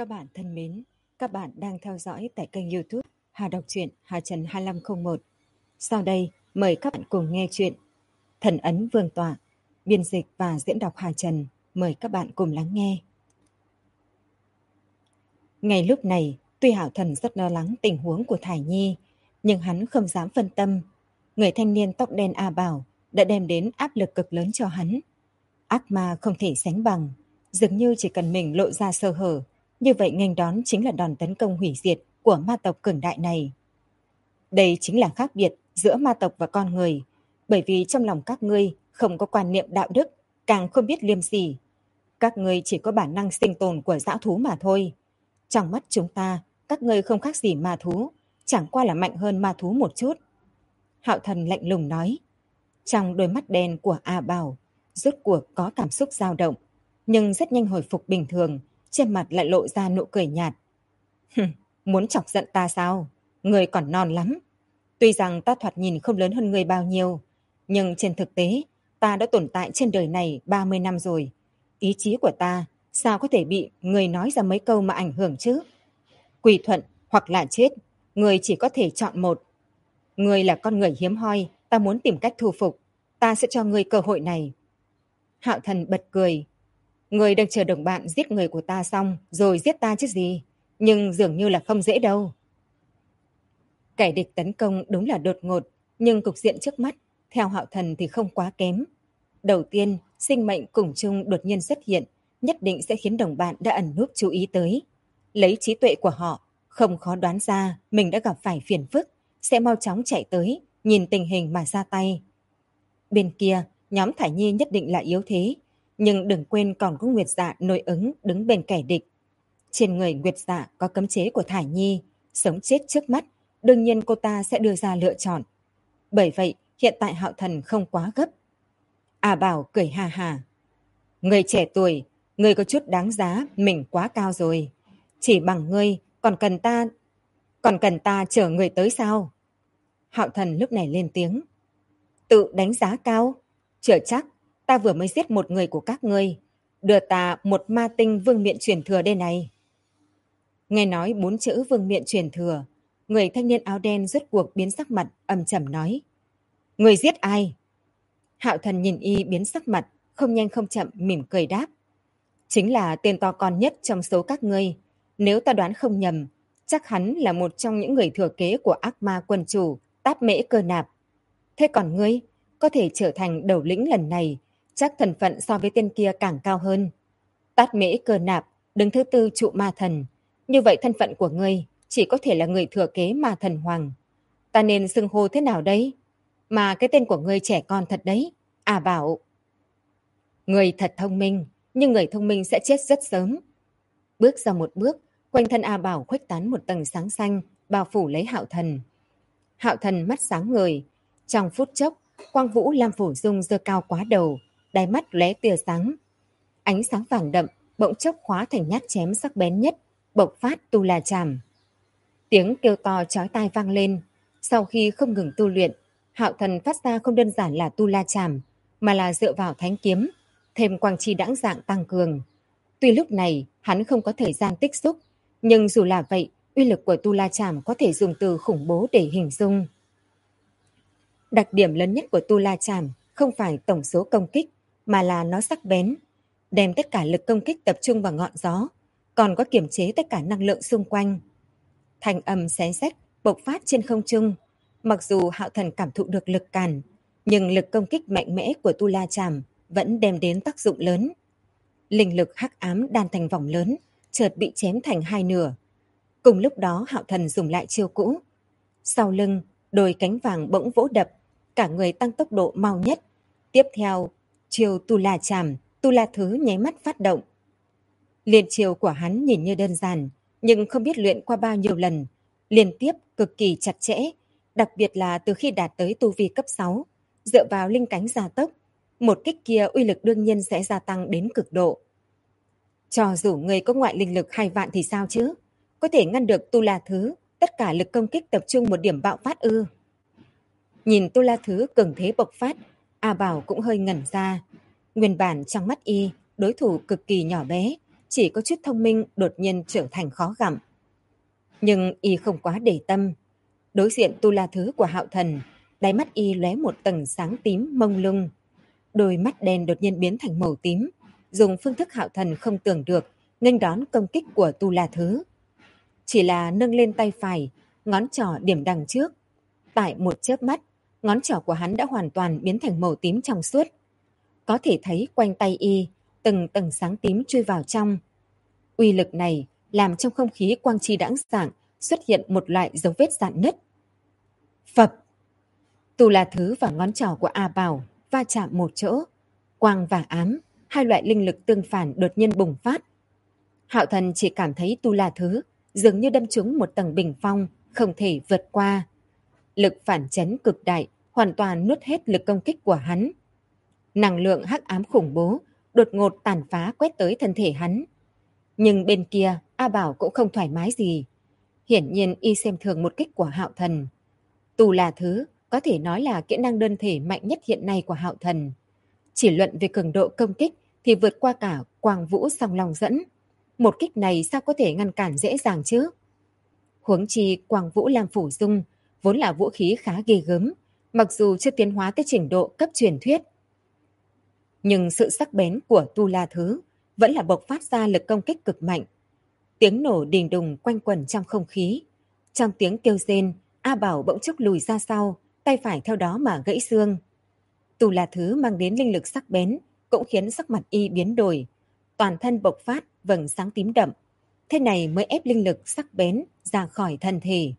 Các bạn thân mến, các bạn đang theo dõi tại kênh YouTube Hà Đọc truyện Hà Trần 2501. Sau đây, mời các bạn cùng nghe chuyện Thần ấn Vương tọa, biên dịch và diễn đọc Hà Trần. Mời các bạn cùng lắng nghe. Ngay lúc này, tuy Hạo Thần rất lo lắng tình huống của Thải Nhi, nhưng hắn không dám phân tâm. Người thanh niên tóc đen A Bảo đã đem đến áp lực cực lớn cho hắn. Ác ma không thể sánh bằng, dường như chỉ cần mình lộ ra sơ hở, như vậy nghênh đón chính là đòn tấn công hủy diệt của ma tộc cường đại này. Đây chính là khác biệt giữa ma tộc và con người, bởi vì trong lòng các ngươi không có quan niệm đạo đức, càng không biết liêm sỉ. Các ngươi chỉ có bản năng sinh tồn của dã thú mà thôi. Trong mắt chúng ta, các ngươi không khác gì ma thú, chẳng qua là mạnh hơn ma thú một chút. Hạo Thần lạnh lùng nói. Trong đôi mắt đen của A Bảo, rốt cuộc có cảm xúc dao động, nhưng rất nhanh hồi phục bình thường, trên mặt lại lộ ra nụ cười nhạt. Muốn chọc giận ta sao? Người còn non lắm. Tuy rằng ta thoạt nhìn không lớn hơn người bao nhiêu, nhưng trên thực tế, ta đã tồn tại trên đời này 30 năm rồi. Ý chí của ta sao có thể bị người nói ra mấy câu mà ảnh hưởng chứ? Quỳ thuận hoặc là chết, người chỉ có thể chọn một. Người là con người hiếm hoi, ta muốn tìm cách thu phục. Ta sẽ cho người cơ hội này. Hạo Thần bật cười. Người đang chờ đồng bạn giết người của ta xong rồi giết ta chứ gì. Nhưng dường như là không dễ đâu. Kẻ địch tấn công đúng là đột ngột, nhưng cục diện trước mắt, theo Hạo Thần thì không quá kém. Đầu tiên, sinh mệnh cùng chung đột nhiên xuất hiện, nhất định sẽ khiến đồng bạn đã ẩn núp chú ý tới. Lấy trí tuệ của họ, không khó đoán ra mình đã gặp phải phiền phức, sẽ mau chóng chạy tới, nhìn tình hình mà ra tay. Bên kia, nhóm Thải Nhi nhất định là yếu thế, nhưng đừng quên còn có Nguyệt Dạ nội ứng đứng bên kẻ địch. Trên người Nguyệt Dạ có cấm chế của Thải Nhi, sống chết trước mắt, đương nhiên cô ta sẽ đưa ra lựa chọn. Bởi vậy, hiện tại Hạo Thần không quá gấp. À Bảo cười hà hà. Người trẻ tuổi, người có chút đáng giá, mình quá cao rồi. Chỉ bằng ngươi, còn cần ta chở người tới sao? Hạo Thần lúc này lên tiếng. Tự đánh giá cao? Chưa chắc, ta vừa mới giết một người của các ngươi. Đưa ta một ma tinh vương miện truyền thừa đây này. Nghe nói 4 chữ vương miện truyền thừa, người thanh niên áo đen rốt cuộc biến sắc mặt, âm trầm nói. Người giết ai? Hạo Thần nhìn y biến sắc mặt, không nhanh không chậm mỉm cười đáp. Chính là tên to con nhất trong số các ngươi. Nếu ta đoán không nhầm, chắc hắn là một trong những người thừa kế của ác ma quân chủ, Táp Mễ Cơ Nạp. Thế còn ngươi, có thể trở thành đầu lĩnh lần này, chắc thân phận so với tên kia càng cao hơn. Tát Mễ Cơ Nạp đứng thứ 4 trụ ma thần. Như vậy thân phận của ngươi chỉ có thể là người thừa kế ma thần hoàng. Ta nên xưng hô thế nào đấy? Mà cái tên của ngươi trẻ con thật đấy. À Bảo. Người thật thông minh, nhưng người thông minh sẽ chết rất sớm. Bước ra một bước, quanh thân A Bảo khuếch tán một tầng sáng xanh, bao phủ lấy Hạo Thần. Hạo Thần mắt sáng ngời. Trong phút chốc, quang vũ Lam Phủ Dung giơ cao quá đầu, đáy mắt lóe tia sáng. Ánh sáng vàng đậm bỗng chốc hóa thành nhát chém sắc bén nhất, bộc phát tu la chảm. Tiếng kêu to chói tai vang lên. Sau khi không ngừng tu luyện, Hạo Thần phát ra không đơn giản là tu la chảm, mà là dựa vào thánh kiếm, thêm quang chi đãng dạng tăng cường. Tuy lúc này hắn không có thời gian tích xúc, nhưng dù là vậy, uy lực của tu la chảm có thể dùng từ khủng bố để hình dung. Đặc điểm lớn nhất của tu la chảm không phải tổng số công kích, mà là nó sắc bén, đem tất cả lực công kích tập trung vào ngọn gió, còn có kiểm chế tất cả năng lượng xung quanh. Thanh âm xé rách bộc phát trên không trung. Mặc dù Hạo Thần cảm thụ được lực cản, nhưng lực công kích mạnh mẽ của tu la chảm vẫn đem đến tác dụng lớn. Linh lực hắc ám đan thành vòng lớn, chợt bị chém thành hai nửa. Cùng lúc đó Hạo Thần dùng lại chiêu cũ. Sau lưng, đôi cánh vàng bỗng vỗ đập, cả người tăng tốc độ mau nhất. Tiếp theo, chiêu tu la chảm, tu la thứ nháy mắt phát động. Liên chiêu của hắn nhìn như đơn giản, nhưng không biết luyện qua bao nhiêu lần, liên tiếp cực kỳ chặt chẽ, đặc biệt là từ khi đạt tới tu vi cấp 6, dựa vào linh cánh gia tốc, một kích kia uy lực đương nhiên sẽ gia tăng đến cực độ. Cho dù người có ngoại linh lực 2 vạn thì sao chứ? Có thể ngăn được tu la thứ, tất cả lực công kích tập trung một điểm bạo phát ư? Nhìn tu la thứ cường thế bộc phát, A Bảo cũng hơi ngẩn ra. Nguyên bản trong mắt y, đối thủ cực kỳ nhỏ bé, chỉ có chút thông minh đột nhiên trở thành khó gặm. Nhưng y không quá để tâm. Đối diện Tu La Thứ của Hạo Thần, đáy mắt y lóe một tầng sáng tím mông lung. Đôi mắt đen đột nhiên biến thành màu tím, dùng phương thức Hạo Thần không tưởng được nghênh đón công kích của Tu La Thứ. Chỉ là nâng lên tay phải, ngón trỏ điểm đằng trước. Tại một chớp mắt, ngón trỏ của hắn đã hoàn toàn biến thành màu tím trong suốt. Có thể thấy quanh tay y, từng tầng sáng tím chui vào trong. Uy lực này làm trong không khí quang chi đãng sảng xuất hiện một loại dấu vết rạn nứt. Phập! Tu La Thứ và ngón trỏ của A Bảo va chạm một chỗ. Quang và ám, hai loại linh lực tương phản đột nhiên bùng phát. Hạo Thần chỉ cảm thấy Tu La Thứ dường như đâm trúng một tầng bình phong, không thể vượt qua. Lực phản chấn cực đại, hoàn toàn nuốt hết lực công kích của hắn. Năng lượng hắc ám khủng bố, đột ngột tàn phá quét tới thân thể hắn. Nhưng bên kia, A Bảo cũng không thoải mái gì. Hiển nhiên y xem thường một kích của Hạo Thần. Tu La Thứ có thể nói là kỹ năng đơn thể mạnh nhất hiện nay của Hạo Thần. Chỉ luận về cường độ công kích thì vượt qua cả Quang Vũ Song Long Dẫn. Một kích này sao có thể ngăn cản dễ dàng chứ? Huống chi Quang Vũ Lam Phủ Dung vốn là vũ khí khá ghê gớm, mặc dù chưa tiến hóa tới trình độ cấp truyền thuyết. Nhưng sự sắc bén của Tu La Thứ vẫn là bộc phát ra lực công kích cực mạnh. Tiếng nổ đình đùng quanh quẩn trong không khí. Trong tiếng kêu rên, A Bảo bỗng chốc lùi ra sau, tay phải theo đó mà gãy xương. Tu La Thứ mang đến linh lực sắc bén, cũng khiến sắc mặt y biến đổi. Toàn thân bộc phát vầng sáng tím đậm. Thế này mới ép linh lực sắc bén ra khỏi thân thể.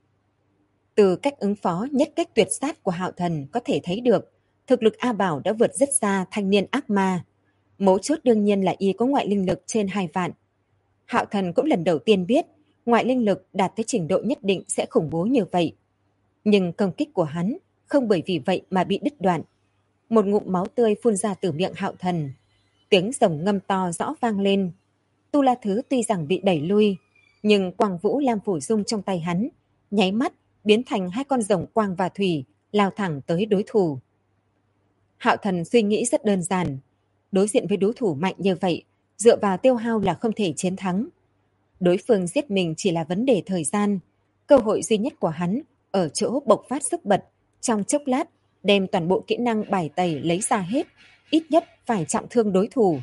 Từ cách ứng phó nhất cách tuyệt sát của Hạo Thần có thể thấy được, thực lực A Bảo đã vượt rất xa thanh niên ác ma. Mấu chốt đương nhiên là y có ngoại linh lực trên 2 vạn. Hạo Thần cũng lần đầu tiên biết, ngoại linh lực đạt tới trình độ nhất định sẽ khủng bố như vậy. Nhưng công kích của hắn không bởi vì vậy mà bị đứt đoạn. Một ngụm máu tươi phun ra từ miệng Hạo Thần. Tiếng rồng ngâm to rõ vang lên. Tu La Thứ tuy rằng bị đẩy lui, nhưng Quang Vũ Lam Phủ Dung trong tay hắn, nháy mắt biến thành 2 con rồng quang và thủy, lao thẳng tới đối thủ. Hạo Thần suy nghĩ rất đơn giản. Đối diện với đối thủ mạnh như vậy, dựa vào tiêu hao là không thể chiến thắng. Đối phương giết mình chỉ là vấn đề thời gian. Cơ hội duy nhất của hắn ở chỗ bộc phát sức bật, trong chốc lát đem toàn bộ kỹ năng bài tẩy lấy ra hết, ít nhất phải trọng thương đối thủ.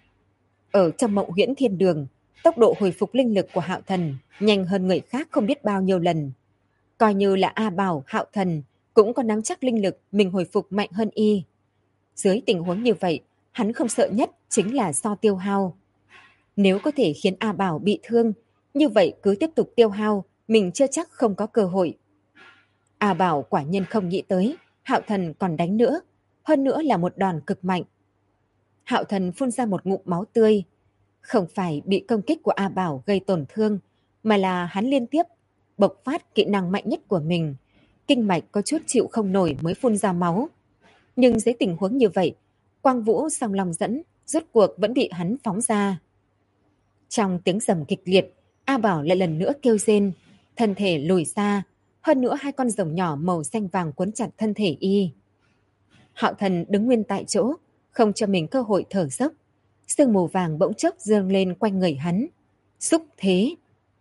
Ở trong Mộng Huyễn Thiên Đường, tốc độ hồi phục linh lực của Hạo Thần nhanh hơn người khác không biết bao nhiêu lần. Coi như là A Bảo, Hạo Thần cũng có nắm chắc linh lực mình hồi phục mạnh hơn y. Dưới tình huống như vậy, hắn không sợ nhất chính là do tiêu hao. Nếu có thể khiến A Bảo bị thương, như vậy cứ tiếp tục tiêu hao, mình chưa chắc không có cơ hội. A Bảo quả nhiên không nghĩ tới, Hạo Thần còn đánh nữa, hơn nữa là một đòn cực mạnh. Hạo Thần phun ra một ngụm máu tươi. Không phải bị công kích của A Bảo gây tổn thương, mà là hắn liên tiếp bộc phát kỹ năng mạnh nhất của mình. Kinh mạch có chút chịu không nổi mới phun ra máu. Nhưng dưới tình huống như vậy, Quang Vũ Song Long Dẫn rốt cuộc vẫn bị hắn phóng ra. Trong tiếng rầm kịch liệt, A Bảo lại lần nữa kêu rên, thân thể lùi xa, hơn nữa 2 con rồng nhỏ màu xanh vàng quấn chặt thân thể y. Hạo Thần đứng nguyên tại chỗ, không cho mình cơ hội thở dốc. Sương mù vàng bỗng chốc dâng lên quanh người hắn. Xúc thế.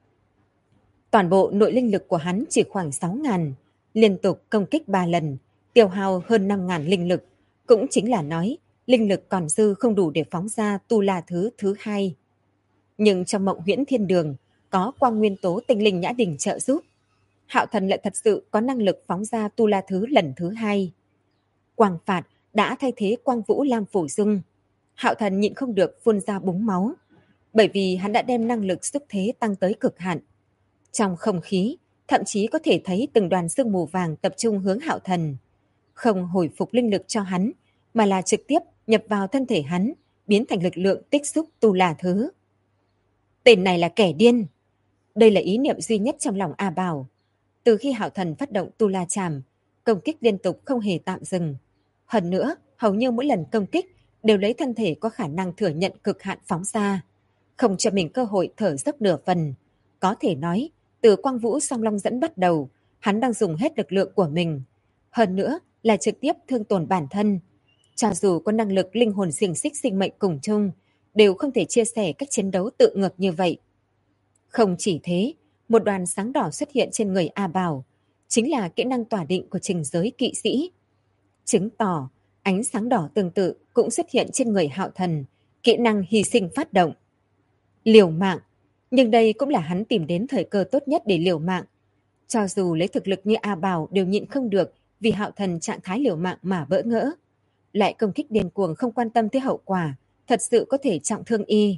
Toàn bộ nội linh lực của hắn chỉ khoảng 6.000, liên tục công kích 3 lần, tiêu hao hơn 5.000 linh lực, cũng chính là nói linh lực còn dư không đủ để phóng ra Tu La Thứ thứ 2. Nhưng trong Mộng Huyễn Thiên Đường có quang nguyên tố tinh linh nhã đỉnh trợ giúp, Hạo Thần lại thật sự có năng lực phóng ra Tu La Thứ lần thứ 2. Quang phạt đã thay thế Quang Vũ Lam Phủ Dung. Hạo Thần nhịn không được phun ra búng máu, bởi vì hắn đã đem năng lực xúc thế tăng tới cực hạn. Trong không khí, thậm chí có thể thấy từng đoàn sương mù vàng tập trung hướng Hạo Thần. Không hồi phục linh lực cho hắn, mà là trực tiếp nhập vào thân thể hắn, biến thành lực lượng tích xúc Tu La Thứ. Tên này là kẻ điên. Đây là ý niệm duy nhất trong lòng A Bảo. Từ khi Hạo Thần phát động Tu La Trảm, công kích liên tục không hề tạm dừng. Hơn nữa, hầu như mỗi lần công kích đều lấy thân thể có khả năng thừa nhận cực hạn phóng ra, không cho mình cơ hội thở dốc nửa phần. Có thể nói, từ Quang Vũ Song Long Dẫn bắt đầu, hắn đang dùng hết lực lượng của mình. Hơn nữa là trực tiếp thương tổn bản thân. Cho dù có năng lực linh hồn xiềng xích sinh mệnh cùng chung, đều không thể chia sẻ cách chiến đấu tự ngược như vậy. Không chỉ thế, một đoàn sáng đỏ xuất hiện trên người A Bảo, chính là kỹ năng tỏa định của trình giới kỵ sĩ. Chứng tỏ ánh sáng đỏ tương tự cũng xuất hiện trên người Hạo Thần, kỹ năng hy sinh phát động. Liều mạng, nhưng đây cũng là hắn tìm đến thời cơ tốt nhất để liều mạng. Cho dù lấy thực lực như A Bảo đều nhịn không được vì Hạo Thần trạng thái liều mạng mà bỡ ngỡ. Lại công kích điên cuồng không quan tâm tới hậu quả, thật sự có thể trọng thương y.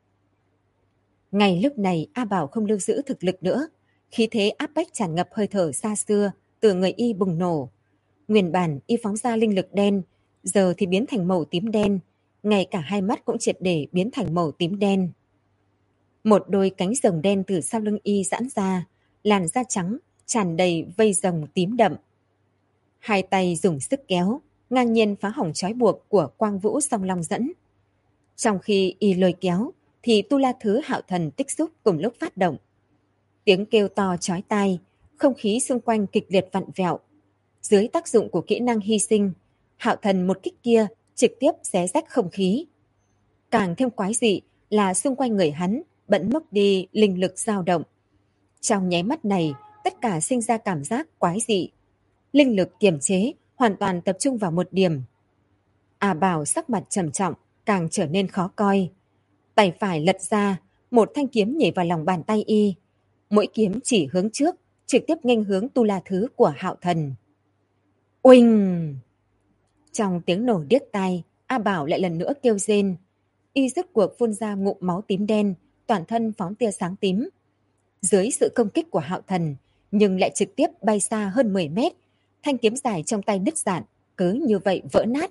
Ngay lúc này A Bảo không lưu giữ thực lực nữa, khí thế áp bách tràn ngập hơi thở xa xưa từ người y bùng nổ. Nguyên bản y phóng ra linh lực đen, giờ thì biến thành màu tím đen, ngay cả hai mắt cũng triệt để biến thành màu tím đen. Một đôi cánh rồng đen từ sau lưng y giãn ra, làn da trắng tràn đầy vây rồng tím đậm. Hai tay dùng sức kéo, ngang nhiên phá hỏng trói buộc của Quang Vũ Song Long dẫn. Trong khi y lôi kéo, thì Tu La Thứ Hạo Thần tích xúc cùng lúc phát động. Tiếng kêu to chói tai, không khí xung quanh kịch liệt vặn vẹo. Dưới tác dụng của kỹ năng hy sinh, Hạo Thần một kích kia trực tiếp xé rách không khí. Càng thêm quái dị là xung quanh người hắn bỗng mất đi linh lực dao động. Trong nháy mắt này, tất cả sinh ra cảm giác quái dị. Linh lực kiềm chế, hoàn toàn tập trung vào một điểm. A Bảo sắc mặt trầm trọng, càng trở nên khó coi. Tay phải lật ra, một thanh kiếm nhảy vào lòng bàn tay y. Mỗi kiếm chỉ hướng trước, trực tiếp nghênh hướng Tu La Thứ của Hạo Thần. Oanh! Trong tiếng nổ điếc tai, A Bảo lại lần nữa kêu rên. Y rốt cuộc phun ra ngụm máu tím đen, toàn thân phóng tia sáng tím. Dưới sự công kích của Hạo Thần, nhưng lại trực tiếp bay xa hơn 10 mét, thanh kiếm dài trong tay nứt rạn, cứ như vậy vỡ nát.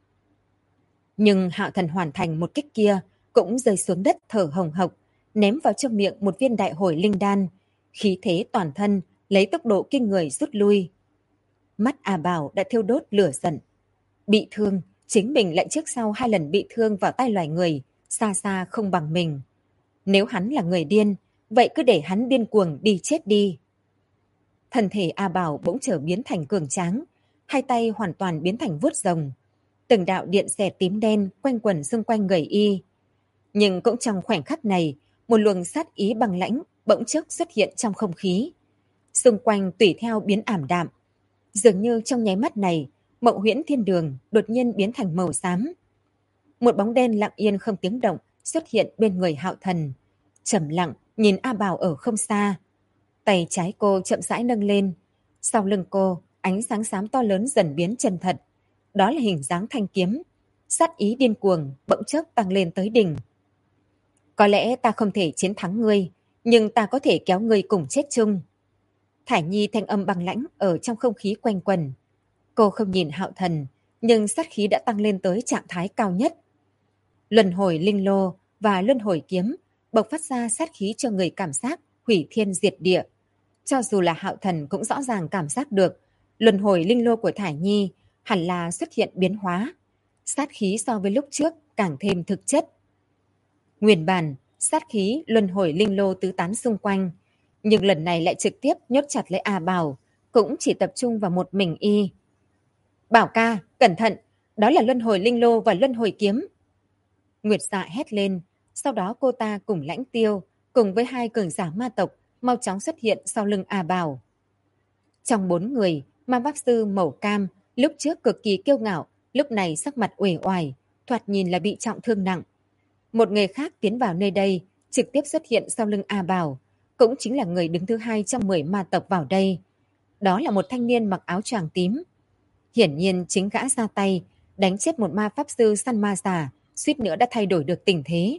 Nhưng Hạo Thần hoàn thành một kích kia, cũng rơi xuống đất thở hồng hộc, ném vào trong miệng một viên đại hồi linh đan, khí thế toàn thân lấy tốc độ kinh người rút lui. Mắt A Bảo đã thiêu đốt lửa giận. Bị thương, chính mình lại trước sau 2 lần bị thương vào tay loài người, xa xa không bằng mình. Nếu hắn là người điên, vậy cứ để hắn điên cuồng đi chết đi. Thân thể A Bảo bỗng trở biến thành cường tráng, hai tay hoàn toàn biến thành vuốt rồng. Từng đạo điện xẻ tím đen quanh quẩn xung quanh người y. Nhưng cũng trong khoảnh khắc này, một luồng sát ý băng lãnh bỗng chốc xuất hiện trong không khí. Xung quanh tùy theo biến ảm đạm. Dường như trong nháy mắt này, Mộng Huyễn Thiên Đường đột nhiên biến thành màu xám. Một bóng đen lặng yên không tiếng động xuất hiện bên người Hạo Thần. Trầm lặng nhìn A Bảo ở không xa. Tay trái cô chậm rãi nâng lên. Sau lưng cô, ánh sáng xám to lớn dần biến chân thật. Đó là hình dáng thanh kiếm. Sát ý điên cuồng bỗng chốc tăng lên tới đỉnh. Có lẽ ta không thể chiến thắng ngươi, nhưng ta có thể kéo ngươi cùng chết chung. Thải Nhi thanh âm băng lãnh ở trong không khí quanh quẩn. Cô không nhìn Hạo Thần, nhưng sát khí đã tăng lên tới trạng thái cao nhất. Luân hồi linh lô và luân hồi kiếm bộc phát ra sát khí cho người cảm giác hủy thiên diệt địa. Cho dù là Hạo Thần cũng rõ ràng cảm giác được, luân hồi linh lô của Thải Nhi hẳn là xuất hiện biến hóa. Sát khí so với lúc trước càng thêm thực chất. Nguyên bản, sát khí luân hồi linh lô tứ tán xung quanh, nhưng lần này lại trực tiếp nhốt chặt lấy A Bảo, cũng chỉ tập trung vào một mình y. Bảo ca, cẩn thận, đó là luân hồi linh lô và luân hồi kiếm. Nguyệt Dạ hét lên, sau đó cô ta cùng Lãnh Tiêu, cùng với 2 cường giả ma tộc, mau chóng xuất hiện sau lưng A Bảo. Trong 4 người, ma pháp sư màu cam, lúc trước cực kỳ kiêu ngạo, lúc này sắc mặt uể oải, thoạt nhìn là bị trọng thương nặng. Một người khác tiến vào nơi đây, trực tiếp xuất hiện sau lưng A Bảo, cũng chính là người đứng thứ 2 trong 10 ma tộc vào đây. Đó là một thanh niên mặc áo choàng tím. Hiển nhiên chính gã ra tay, đánh chết một ma pháp sư săn ma giả, suýt nữa đã thay đổi được tình thế.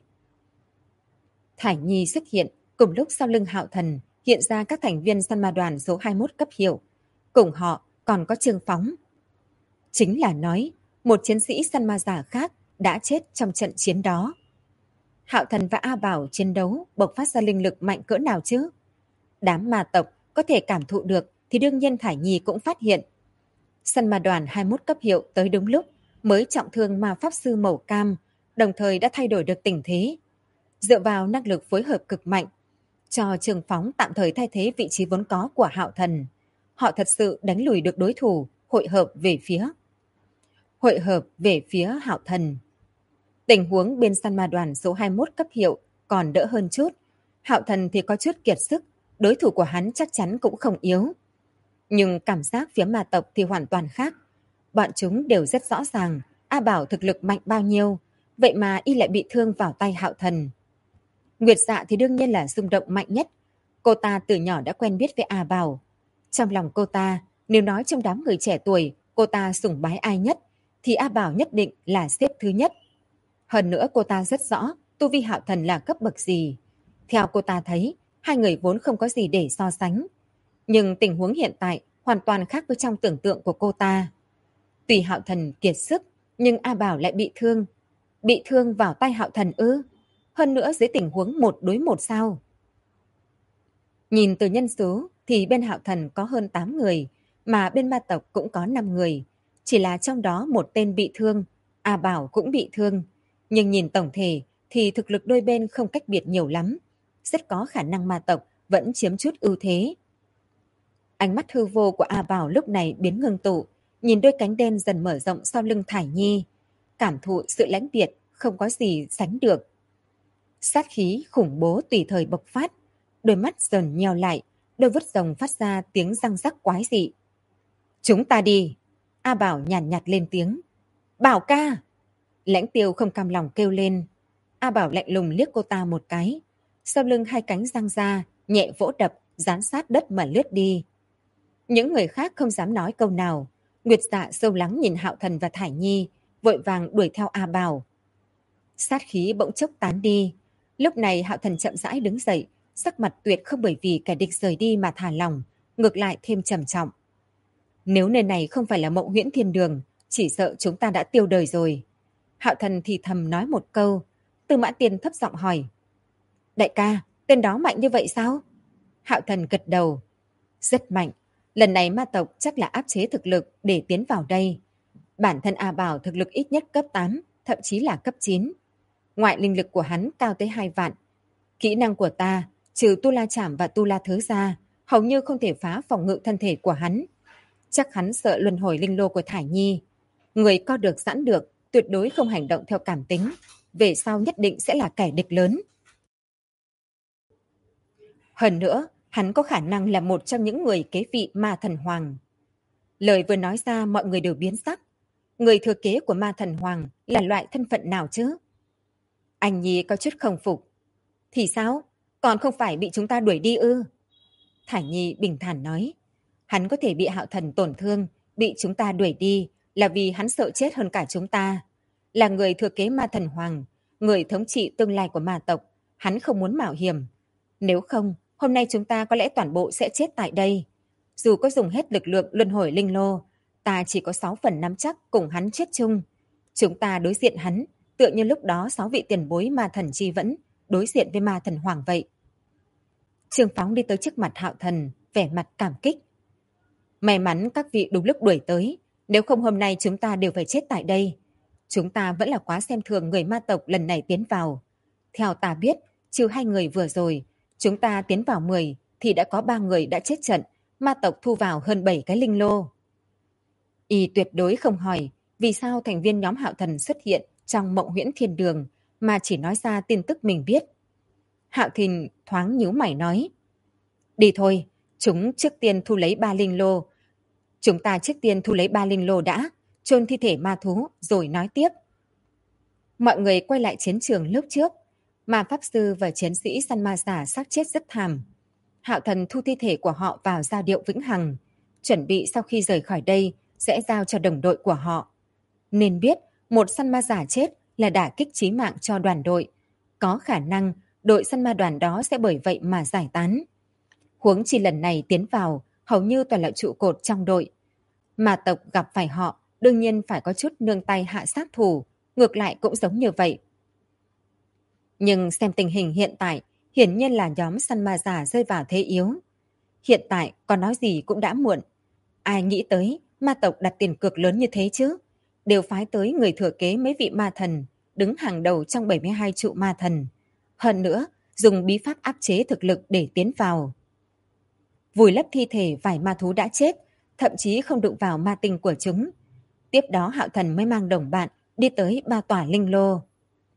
Thải Nhi xuất hiện, cùng lúc sau lưng Hạo Thần hiện ra các thành viên săn ma đoàn số 21 cấp hiệu. Cùng họ còn có Trương Phóng. Chính là nói, một chiến sĩ săn ma giả khác đã chết trong trận chiến đó. Hạo Thần và A Bảo chiến đấu bộc phát ra linh lực mạnh cỡ nào chứ? Đám ma tộc có thể cảm thụ được thì đương nhiên Thải Nhi cũng phát hiện. Săn ma đoàn 21 cấp hiệu tới đúng lúc mới trọng thương ma pháp sư màu cam, đồng thời đã thay đổi được tình thế. Dựa vào năng lực phối hợp cực mạnh, cho Trường Phóng tạm thời thay thế vị trí vốn có của Hạo Thần. Họ thật sự đánh lùi được đối thủ, hội hợp về phía Hạo Thần. Tình huống bên săn ma đoàn số 21 cấp hiệu còn đỡ hơn chút. Hạo Thần thì có chút kiệt sức, đối thủ của hắn chắc chắn cũng không yếu. Nhưng cảm giác phía ma tộc thì hoàn toàn khác. Bọn chúng đều rất rõ ràng A Bảo thực lực mạnh bao nhiêu, vậy mà y lại bị thương vào tay Hạo Thần. Nguyệt Dạ thì đương nhiên là rung động mạnh nhất. Cô ta từ nhỏ đã quen biết với A Bảo. Trong lòng cô ta, nếu nói trong đám người trẻ tuổi cô ta sủng bái ai nhất, thì A Bảo nhất định là xếp thứ nhất. Hơn nữa cô ta rất rõ tu vi Hạo Thần là cấp bậc gì. Theo cô ta thấy, hai người vốn không có gì để so sánh. Nhưng tình huống hiện tại hoàn toàn khác với trong tưởng tượng của cô ta. Tùy Hạo Thần kiệt sức, nhưng A Bảo lại bị thương. Bị thương vào tay Hạo Thần ư? Hơn nữa dưới tình huống 1-1 sao? Nhìn từ nhân số thì bên Hạo Thần có hơn 8 người, mà bên ma tộc cũng có 5 người. Chỉ là trong đó một tên bị thương, A Bảo cũng bị thương. Nhưng nhìn tổng thể thì thực lực đôi bên không cách biệt nhiều lắm. Rất có khả năng ma tộc vẫn chiếm chút ưu thế. Ánh mắt hư vô của A Bảo lúc này biến ngưng tụ, nhìn đôi cánh đen dần mở rộng sau lưng Thải Nhi. Cảm thụ sự lãnh liệt không có gì sánh được. Sát khí khủng bố tùy thời bộc phát, đôi mắt dần nheo lại, đôi vứt rồng phát ra tiếng răng rắc quái dị. Chúng ta đi. A Bảo nhàn nhạt lên tiếng. Bảo ca! Lãnh Tiêu không cam lòng kêu lên. A Bảo lạnh lùng liếc cô ta một cái. Sau lưng hai cánh giang ra, nhẹ vỗ đập, dán sát đất mà lướt đi. Những người khác không dám nói câu nào. Nguyệt Dạ sâu lắng nhìn Hạo Thần và Thải Nhi, vội vàng đuổi theo A Bảo. Sát khí bỗng chốc tán đi. Lúc này Hạo Thần chậm rãi đứng dậy, sắc mặt tuyệt không bởi vì kẻ địch rời đi mà thả lỏng, ngược lại thêm trầm trọng. Nếu nơi này không phải là Mộng Huyễn Thiên Đường, chỉ sợ chúng ta đã tiêu đời rồi. Hạo Thần thì thầm nói một câu. Tư Mã Tiên thấp giọng hỏi. Đại ca, tên đó mạnh như vậy sao? Hạo Thần gật đầu. Rất mạnh. Lần này ma tộc chắc là áp chế thực lực để tiến vào đây. Bản thân A Bảo thực lực ít nhất cấp 8, thậm chí là cấp 9. Ngoại linh lực của hắn cao tới 2 vạn. Kỹ năng của ta, trừ Tu La Chảm và Tu La Thứ ra, hầu như không thể phá phòng ngự thân thể của hắn. Chắc hắn sợ luân hồi linh lô của Thải Nhi. Người co được giãn được, tuyệt đối không hành động theo cảm tính. Về sau nhất định sẽ là kẻ địch lớn. Hơn nữa, hắn có khả năng là một trong những người kế vị ma thần hoàng. Lời vừa nói ra mọi người đều biến sắc. Người thừa kế của ma thần hoàng là loại thân phận nào chứ? Anh Nhi có chút không phục. Thì sao? Còn không phải bị chúng ta đuổi đi ư? Thải Nhi bình thản nói. Hắn có thể bị Hạo Thần tổn thương, bị chúng ta đuổi đi là vì hắn sợ chết hơn cả chúng ta. Là người thừa kế ma thần hoàng, người thống trị tương lai của ma tộc, hắn không muốn mạo hiểm. Nếu không, hôm nay chúng ta có lẽ toàn bộ sẽ chết tại đây. Dù có dùng hết lực lượng luân hồi linh lô, ta chỉ có 6 phần nắm chắc cùng hắn chết chung. Chúng ta đối diện hắn, tựa như lúc đó 6 vị tiền bối ma thần chi vẫn đối diện với ma thần hoàng vậy. Trương Phóng đi tới trước mặt Hạo Thần, vẻ mặt cảm kích. May mắn các vị đúng lúc đuổi tới, nếu không hôm nay chúng ta đều phải chết tại đây. Chúng ta vẫn là quá xem thường người ma tộc lần này tiến vào. Theo ta biết, trừ 2 người vừa rồi, chúng ta tiến vào 10 thì đã có 3 người đã chết trận, ma tộc thu vào hơn 7 cái linh lô. Y tuyệt đối không hỏi vì sao thành viên nhóm Hạo Thần xuất hiện trong Mộng Huyễn Thiên Đường mà chỉ nói ra tin tức mình biết. Hạo Thìn thoáng nhíu mày nói. Đi thôi, chúng trước tiên thu lấy 3 linh lô. Chúng ta trước tiên thu lấy 3 linh lô đã, chôn thi thể ma thú rồi nói tiếp. Mọi người quay lại chiến trường lúc trước. Ma Pháp Sư và chiến sĩ săn ma giả xác chết rất thảm. Hạo Thần thu thi thể của họ vào giao điệu vĩnh hằng, chuẩn bị sau khi rời khỏi đây sẽ giao cho đồng đội của họ. Nên biết một săn ma giả chết là đả kích chí mạng cho đoàn đội. Có khả năng đội săn ma đoàn đó sẽ bởi vậy mà giải tán. Huống chi lần này tiến vào hầu như toàn là trụ cột trong đội. Ma tộc gặp phải họ đương nhiên phải có chút nương tay hạ sát thủ, ngược lại cũng giống như vậy. Nhưng xem tình hình hiện tại, hiển nhiên là nhóm săn ma giả rơi vào thế yếu. Hiện tại có nói gì cũng đã muộn. Ai nghĩ tới ma tộc đặt tiền cược lớn như thế chứ? Đều phái tới người thừa kế mấy vị ma thần, đứng hàng đầu trong 72 trụ ma thần. Hơn nữa, dùng bí pháp áp chế thực lực để tiến vào. Vùi lấp thi thể vài ma thú đã chết, thậm chí không đụng vào ma tinh của chúng. Tiếp đó Hạo Thần mới mang đồng bạn đi tới 3 tòa linh lô.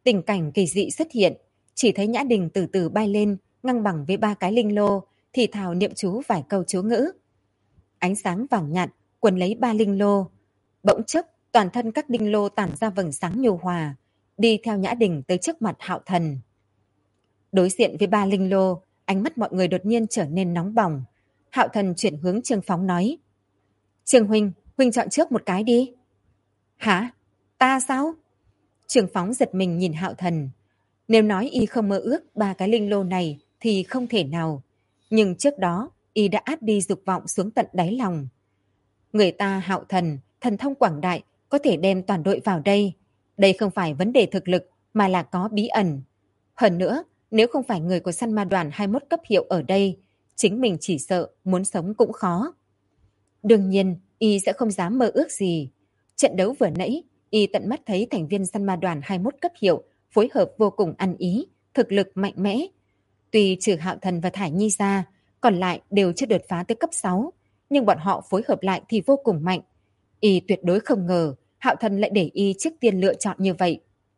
Tình cảnh kỳ dị xuất hiện, chỉ thấy Nhã Đình từ từ bay lên, ngang bằng với 3 cái linh lô, thì thào niệm chú vài câu chú ngữ. Ánh sáng vàng nhạt quấn lấy 3 linh lô. Bỗng chốc, toàn thân các linh lô tản ra vầng sáng nhu hòa, đi theo Nhã Đình tới trước mặt Hạo Thần. Đối diện với 3 linh lô, ánh mắt mọi người đột nhiên trở nên nóng bỏng. Hạo Thần chuyển hướng Trương Phóng nói: Trương huynh, huynh chọn trước một cái đi. Hả? Ta sao? Trương Phóng giật mình nhìn Hạo Thần. Nếu nói y không mơ ước 3 cái linh lô này thì không thể nào. Nhưng trước đó, y đã áp đi dục vọng xuống tận đáy lòng. Người ta Hạo Thần, thần thông quảng đại, có thể đem toàn đội vào đây. Đây không phải vấn đề thực lực, mà là có bí ẩn. Hơn nữa, nếu không phải người của săn ma đoàn 21 cấp hiệu ở đây, chính mình chỉ sợ muốn sống cũng khó. Đương nhiên, y sẽ không dám mơ ước gì. Trận đấu vừa nãy, y tận mắt thấy thành viên săn ma đoàn 21 cấp hiệu phối hợp vô cùng ăn ý, thực lực mạnh mẽ. Tuy trừ Hạo Thần và Thải Nhi ra, còn lại đều chưa đột phá tới cấp 6, nhưng bọn họ phối hợp lại thì vô cùng mạnh. Y tuyệt đối không ngờ Hạo Thần lại để y trước tiên lựa chọn như vậy.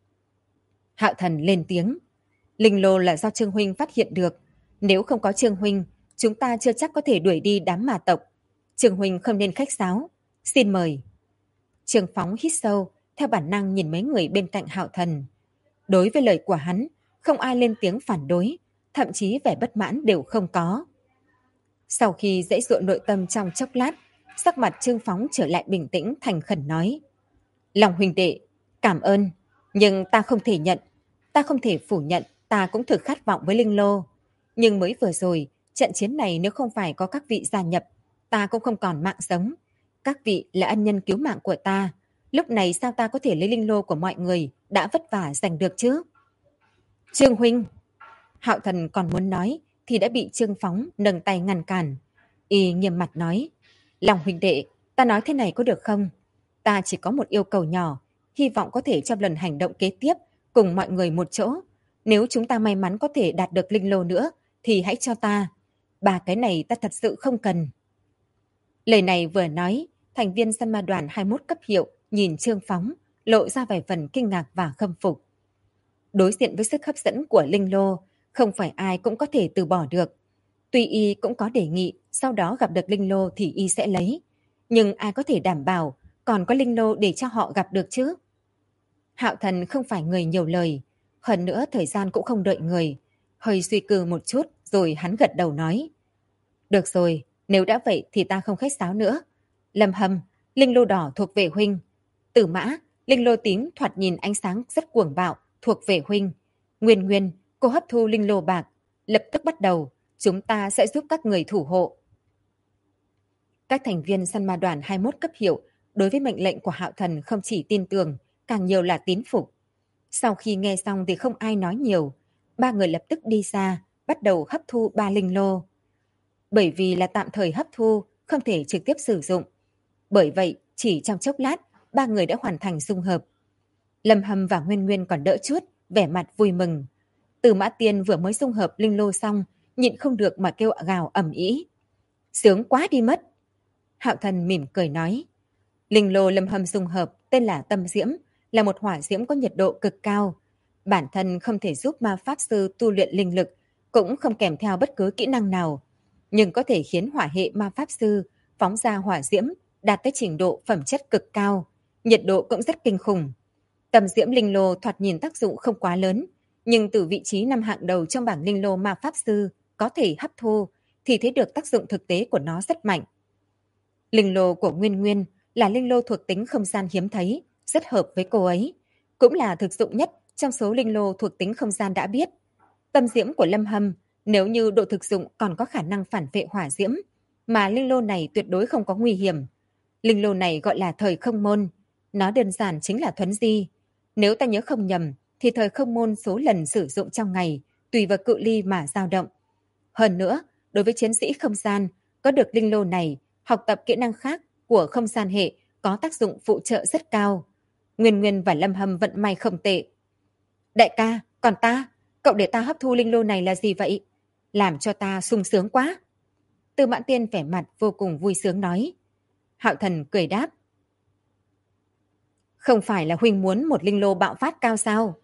Hạo Thần lên tiếng: Linh lô là do Trương huynh phát hiện được. Nếu không có Trương huynh, chúng ta chưa chắc có thể đuổi đi đám ma tộc. Trương huynh không nên khách sáo. Xin mời. Trương Phóng hít sâu, theo bản năng nhìn mấy người bên cạnh Hạo Thần. Đối với lời của hắn, không ai lên tiếng phản đối, thậm chí vẻ bất mãn đều không có. Sau khi dãy dụa nội tâm trong chốc lát, sắc mặt Trương Phóng trở lại bình tĩnh, thành khẩn nói: Lòng huynh đệ, cảm ơn, nhưng ta không thể nhận, ta không thể phủ nhận ta cũng thực khát vọng với Linh Lô. Nhưng mới vừa rồi, trận chiến này nếu không phải có các vị gia nhập, ta cũng không còn mạng sống. Các vị là ân nhân cứu mạng của ta, lúc này sao ta có thể lấy Linh Lô của mọi người đã vất vả giành được chứ? Trương huynh, Hạo Thần còn muốn nói thì đã bị Trương Phóng nâng tay ngăn cản. Y nghiêm mặt nói: Lòng huynh đệ, ta nói thế này có được không? Ta chỉ có một yêu cầu nhỏ, hy vọng có thể trong lần hành động kế tiếp cùng mọi người một chỗ. Nếu chúng ta may mắn có thể đạt được Linh Lô nữa thì hãy cho ta. 3 cái này ta thật sự không cần. Lời này vừa nói, thành viên săn ma đoàn 21 cấp hiệu nhìn Trương Phóng, lộ ra vài phần kinh ngạc và khâm phục. Đối diện với sức hấp dẫn của Linh Lô, không phải ai cũng có thể từ bỏ được. Tuy y cũng có đề nghị sau đó gặp được Linh Lô thì y sẽ lấy. Nhưng ai có thể đảm bảo còn có Linh Lô để cho họ gặp được chứ? Hạo Thần không phải người nhiều lời. Hơn nữa thời gian cũng không đợi người. Hơi suy cư một chút rồi hắn gật đầu nói: Được rồi, nếu đã vậy thì ta không khách sáo nữa. Lâm Hâm, Linh Lô đỏ thuộc về huynh. Tử Mã, Linh Lô tím thoạt nhìn ánh sáng rất cuồng bạo, thuộc về huynh. Nguyên Nguyên, cô hấp thu Linh Lô bạc. Lập tức bắt đầu, chúng ta sẽ giúp các người thủ hộ. Các thành viên săn ma đoàn 21 cấp hiệu đối với mệnh lệnh của Hạo Thần không chỉ tin tưởng, càng nhiều là tín phục. Sau khi nghe xong thì không ai nói nhiều. 3 người lập tức đi ra, bắt đầu hấp thu 3 linh lô. Bởi vì là tạm thời hấp thu, không thể trực tiếp sử dụng. Bởi vậy, chỉ trong chốc lát, 3 người đã hoàn thành dung hợp. Lâm Hâm và Nguyên Nguyên còn đỡ chút, vẻ mặt vui mừng. Từ Mã Tiên vừa mới dung hợp linh lô xong, nhịn không được mà kêu gào ầm ĩ. Sướng quá đi mất. Hạo Thần mỉm cười nói: Linh lô Lâm Hâm dung hợp tên là Tâm Diễm, là một hỏa diễm có nhiệt độ cực cao. Bản thân không thể giúp ma pháp sư tu luyện linh lực, cũng không kèm theo bất cứ kỹ năng nào, nhưng có thể khiến hỏa hệ ma pháp sư phóng ra hỏa diễm đạt tới trình độ phẩm chất cực cao, nhiệt độ cũng rất kinh khủng. Tâm Diễm linh lô thoạt nhìn tác dụng không quá lớn, nhưng từ vị trí 5 hạng đầu trong bảng linh lô ma pháp sư có thể hấp thu thì thấy được tác dụng thực tế của nó rất mạnh. Linh lô của Nguyên Nguyên là linh lô thuộc tính không gian hiếm thấy, rất hợp với cô ấy, cũng là thực dụng nhất trong số linh lô thuộc tính không gian đã biết. Tâm Diễm của Lâm Hâm nếu như độ thực dụng còn có khả năng phản vệ hỏa diễm, mà linh lô này tuyệt đối không có nguy hiểm. Linh lô này gọi là thời không môn, nó đơn giản chính là thuấn di. Nếu ta nhớ không nhầm thì thời không môn số lần sử dụng trong ngày tùy vào cự ly mà dao động. Hơn nữa, đối với chiến sĩ không gian, có được linh lô này, học tập kỹ năng khác của không gian hệ có tác dụng phụ trợ rất cao. Nguyên Nguyên và Lâm Hâm vận may không tệ. Đại ca, còn ta, cậu để ta hấp thu linh lô này là gì vậy? Làm cho ta sung sướng quá. Tư Mãn Tiên vẻ mặt vô cùng vui sướng nói. Hạo Thần cười đáp. Không phải là huynh muốn một linh lô bạo phát cao sao?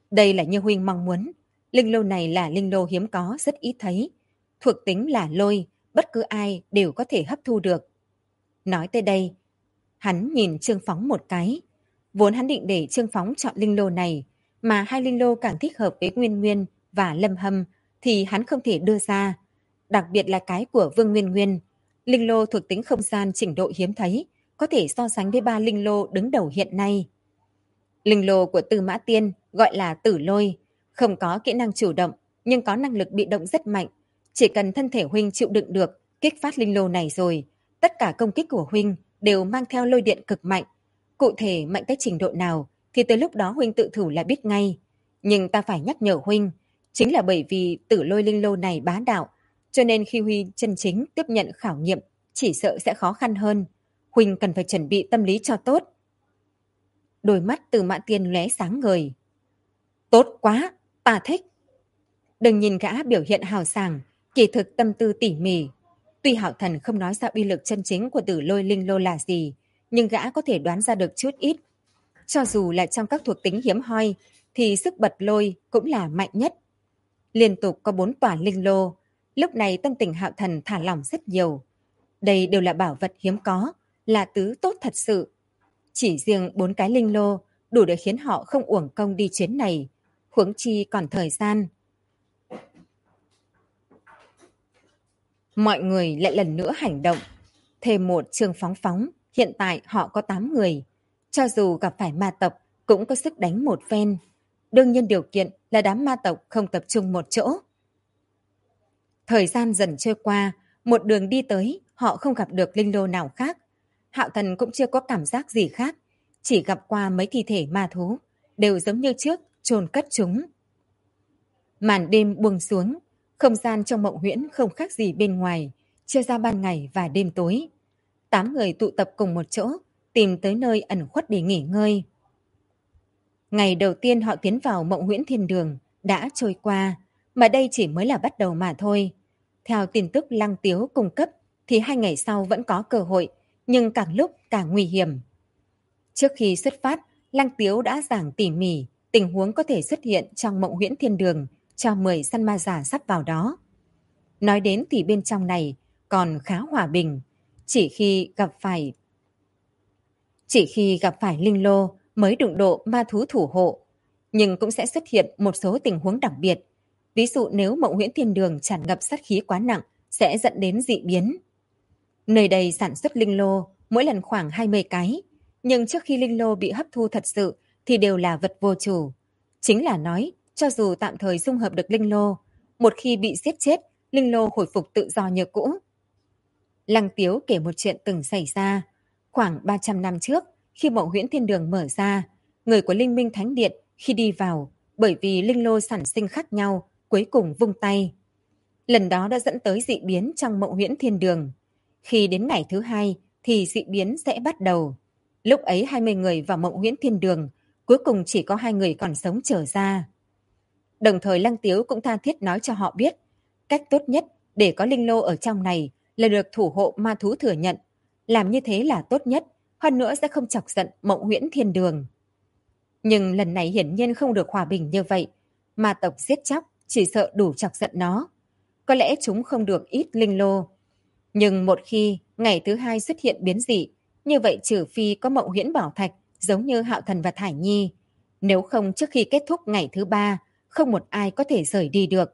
Đây là như huynh mong muốn. Linh lô này là linh lô hiếm có, rất ít thấy. Thuộc tính là lôi, bất cứ ai đều có thể hấp thu được. Nói tới đây, hắn nhìn Trương Phóng một cái. Vốn hắn định để Trương Phóng chọn linh lô này, mà hai linh lô càng thích hợp với Nguyên Nguyên và Lâm Hâm thì hắn không thể đưa ra. Đặc biệt là cái của Vương Nguyên Nguyên. Linh lô thuộc tính không gian trình độ hiếm thấy, có thể so sánh với 3 linh lô đứng đầu hiện nay. Linh lô của Tư Mã Tiên gọi là Tử Lôi, không có kỹ năng chủ động nhưng có năng lực bị động rất mạnh. Chỉ cần thân thể huynh chịu đựng được kích phát linh lô này rồi, tất cả công kích của huynh đều mang theo lôi điện cực mạnh. Cụ thể mạnh tới trình độ nào thì tới lúc đó huynh tự thử là biết ngay. Nhưng ta phải nhắc nhở huynh, chính là bởi vì Tử Lôi linh lô này bá đạo, cho nên khi huynh chân chính tiếp nhận khảo nghiệm, chỉ sợ sẽ khó khăn hơn. Huynh cần phải chuẩn bị tâm lý cho tốt. Đôi mắt Từ Mã Tiên lóe sáng ngời. Tốt quá, ta thích. Đừng nhìn gã biểu hiện hào sảng, kỳ thực tâm tư tỉ mỉ. Tuy Hạo Thần không nói ra uy lực chân chính của Tử Lôi linh lô là gì, nhưng gã có thể đoán ra được chút ít. Cho dù là trong các thuộc tính hiếm hoi, thì sức bật lôi cũng là mạnh nhất. Liên tục có 4 tòa linh lô, lúc này tâm tình Hạo Thần thả lỏng rất nhiều. Đây đều là bảo vật hiếm có, là thứ tốt thật sự. Chỉ riêng 4 cái linh lô đủ để khiến họ không uổng công đi chuyến này, huống chi còn thời gian. Mọi người lại lần nữa hành động. Thêm một Trương Phóng Phóng, hiện tại họ có 8 người. Cho dù gặp phải ma tộc cũng có sức đánh một phen. Đương nhiên điều kiện là đám ma tộc không tập trung một chỗ. Thời gian dần trôi qua, một đường đi tới, họ không gặp được linh lô nào khác. Hạo Thần cũng chưa có cảm giác gì khác, chỉ gặp qua mấy thi thể ma thú, đều giống như trước, chôn cất chúng. Màn đêm buông xuống, không gian trong mộng huyễn không khác gì bên ngoài, chia ra ban ngày và đêm tối. 8 người tụ tập cùng một chỗ, tìm tới nơi ẩn khuất để nghỉ ngơi. Ngày đầu tiên họ tiến vào mộng huyễn thiên đường đã trôi qua, mà đây chỉ mới là bắt đầu mà thôi. Theo tin tức Lăng Tiếu cung cấp thì 2 ngày sau vẫn có cơ hội, nhưng càng lúc càng nguy hiểm. Trước khi xuất phát, Lăng Tiếu đã giảng tỉ mỉ tình huống có thể xuất hiện trong mộng huyễn thiên đường cho 10 săn ma giả sắp vào đó. Nói đến thì bên trong này còn khá hòa bình, chỉ khi gặp phải linh lô mới đụng độ ma thú thủ hộ, nhưng cũng sẽ xuất hiện một số tình huống đặc biệt. Ví dụ nếu mộng huyễn thiên đường tràn ngập sát khí quá nặng sẽ dẫn đến dị biến. Nơi đây sản xuất linh lô mỗi lần khoảng 20 cái, nhưng trước khi linh lô bị hấp thu thật sự thì đều là vật vô chủ. Chính là nói, cho dù tạm thời dung hợp được linh lô, một khi bị giết chết, linh lô hồi phục tự do như cũ. Lăng Tiếu kể một chuyện từng xảy ra. Khoảng 300 năm trước, khi mộng huyễn thiên đường mở ra, người của Linh Minh Thánh Điện khi đi vào, bởi vì linh lô sản sinh khác nhau, cuối cùng vung tay. Lần đó đã dẫn tới dị biến trong mộng huyễn thiên đường. Khi đến ngày thứ 2 thì dị biến sẽ bắt đầu. Lúc ấy 20 người vào mộng huyễn thiên đường, cuối cùng chỉ có 2 người còn sống trở ra. Đồng thời Lăng Tiếu cũng tha thiết nói cho họ biết, cách tốt nhất để có linh lô ở trong này là được thủ hộ ma thú thừa nhận. Làm như thế là tốt nhất, hơn nữa sẽ không chọc giận mộng huyễn thiên đường. Nhưng lần này hiển nhiên không được hòa bình như vậy. Ma tộc giết chóc chỉ sợ đủ chọc giận nó. Có lẽ chúng không được ít linh lô. Nhưng một khi ngày thứ 2 xuất hiện biến dị, như vậy trừ phi có mộng huyễn bảo thạch giống như Hạo Thần và Thải Nhi. Nếu không trước khi kết thúc ngày thứ 3, không một ai có thể rời đi được.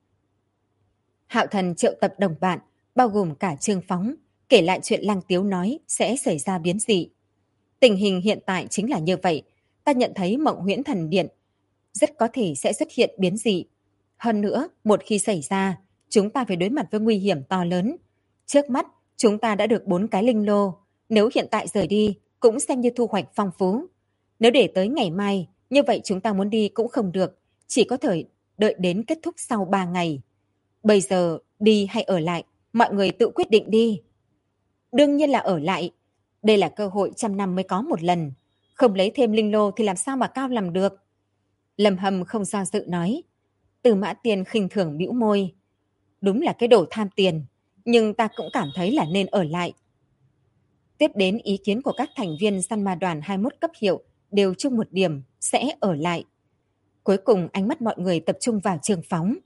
Hạo Thần triệu tập đồng bạn, bao gồm cả Trương Phóng, kể lại chuyện Lăng Tiếu nói sẽ xảy ra biến dị. Tình hình hiện tại chính là như vậy. Ta nhận thấy mộng huyễn thần điện rất có thể sẽ xuất hiện biến dị. Hơn nữa, một khi xảy ra, chúng ta phải đối mặt với nguy hiểm to lớn. Trước mắt, chúng ta đã được 4 cái linh lô. Nếu hiện tại rời đi, cũng xem như thu hoạch phong phú. Nếu để tới ngày mai, như vậy chúng ta muốn đi cũng không được. Chỉ có thể đợi đến kết thúc sau 3 ngày. Bây giờ, đi hay ở lại, mọi người tự quyết định đi. Đương nhiên là ở lại. Đây là cơ hội trăm năm mới có một lần. Không lấy thêm linh lô thì làm sao mà cao làm được. Lâm Hâm không do dự nói. Từ Mã Tiên khinh thường bĩu môi. Đúng là cái đồ tham tiền, nhưng ta cũng cảm thấy là nên ở lại. Tiếp đến ý kiến của các thành viên săn ma đoàn 21 cấp hiệu đều chung một điểm, sẽ ở lại. Cuối cùng ánh mắt mọi người tập trung vào Trương Phóng.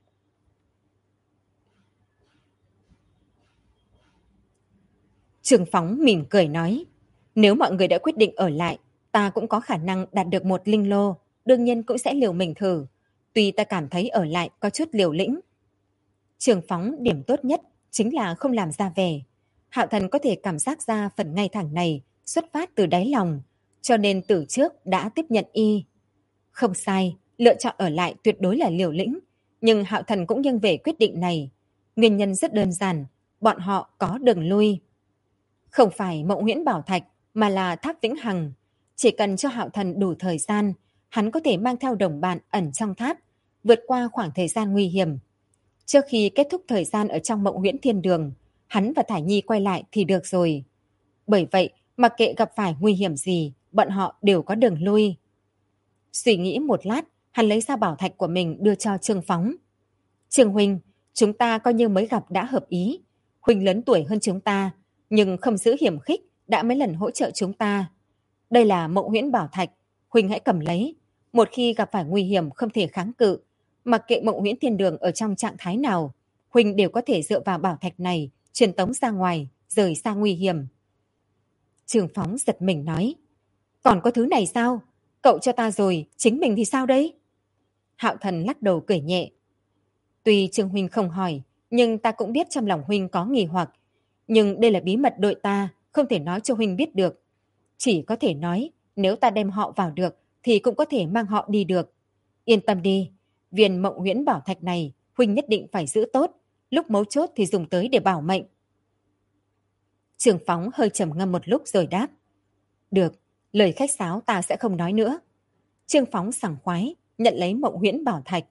Trương Phóng mỉm cười nói, nếu mọi người đã quyết định ở lại, ta cũng có khả năng đạt được một linh lô, đương nhiên cũng sẽ liều mình thử. Tuy ta cảm thấy ở lại có chút liều lĩnh. Trương Phóng điểm tốt nhất chính là không làm ra vẻ. Hạo Thần có thể cảm giác ra phần ngay thẳng này xuất phát từ đáy lòng, cho nên từ trước đã tiếp nhận y. Không sai, lựa chọn ở lại tuyệt đối là liều lĩnh, nhưng Hạo Thần cũng nghiêng về quyết định này. Nguyên nhân rất đơn giản, bọn họ có đường lui. Không phải Mộng Huyễn Bảo Thạch mà là Tháp Vĩnh Hằng. Chỉ cần cho Hạo Thần đủ thời gian, hắn có thể mang theo đồng bạn ẩn trong tháp, vượt qua khoảng thời gian nguy hiểm. Trước khi kết thúc thời gian ở trong Mộng Huyễn Thiên Đường, hắn và Thải Nhi quay lại thì được rồi. Bởi vậy, mặc kệ gặp phải nguy hiểm gì, bọn họ đều có đường lui. Suy nghĩ một lát, hắn lấy ra bảo thạch của mình đưa cho Trương Phóng. Trương huynh, chúng ta coi như mới gặp đã hợp ý. Huynh lớn tuổi hơn chúng ta, nhưng không giữ hiểm khích, đã mấy lần hỗ trợ chúng ta. Đây là Mộng Huyễn Bảo Thạch, huynh hãy cầm lấy. Một khi gặp phải nguy hiểm không thể kháng cự, mặc kệ Mộng Huyễn Thiên Đường ở trong trạng thái nào, huynh đều có thể dựa vào bảo thạch này truyền tống ra ngoài, rời xa nguy hiểm. Trương Phóng giật mình nói, còn có thứ này sao? Cậu cho ta rồi, chính mình thì sao đấy? Hạo Thần lắc đầu cười nhẹ. Tuy Trương huynh không hỏi, nhưng ta cũng biết trong lòng huynh có nghi hoặc. Nhưng đây là bí mật đội ta, không thể nói cho huynh biết được. Chỉ có thể nói, nếu ta đem họ vào được, thì cũng có thể mang họ đi được. Yên tâm đi, viên Mộng Huyễn Bảo Thạch này, huynh nhất định phải giữ tốt, lúc mấu chốt thì dùng tới để bảo mệnh. Trương Phóng hơi trầm ngâm một lúc rồi đáp. Được, lời khách sáo ta sẽ không nói nữa. Trương Phóng sảng khoái, nhận lấy Mộng Huyễn Bảo Thạch.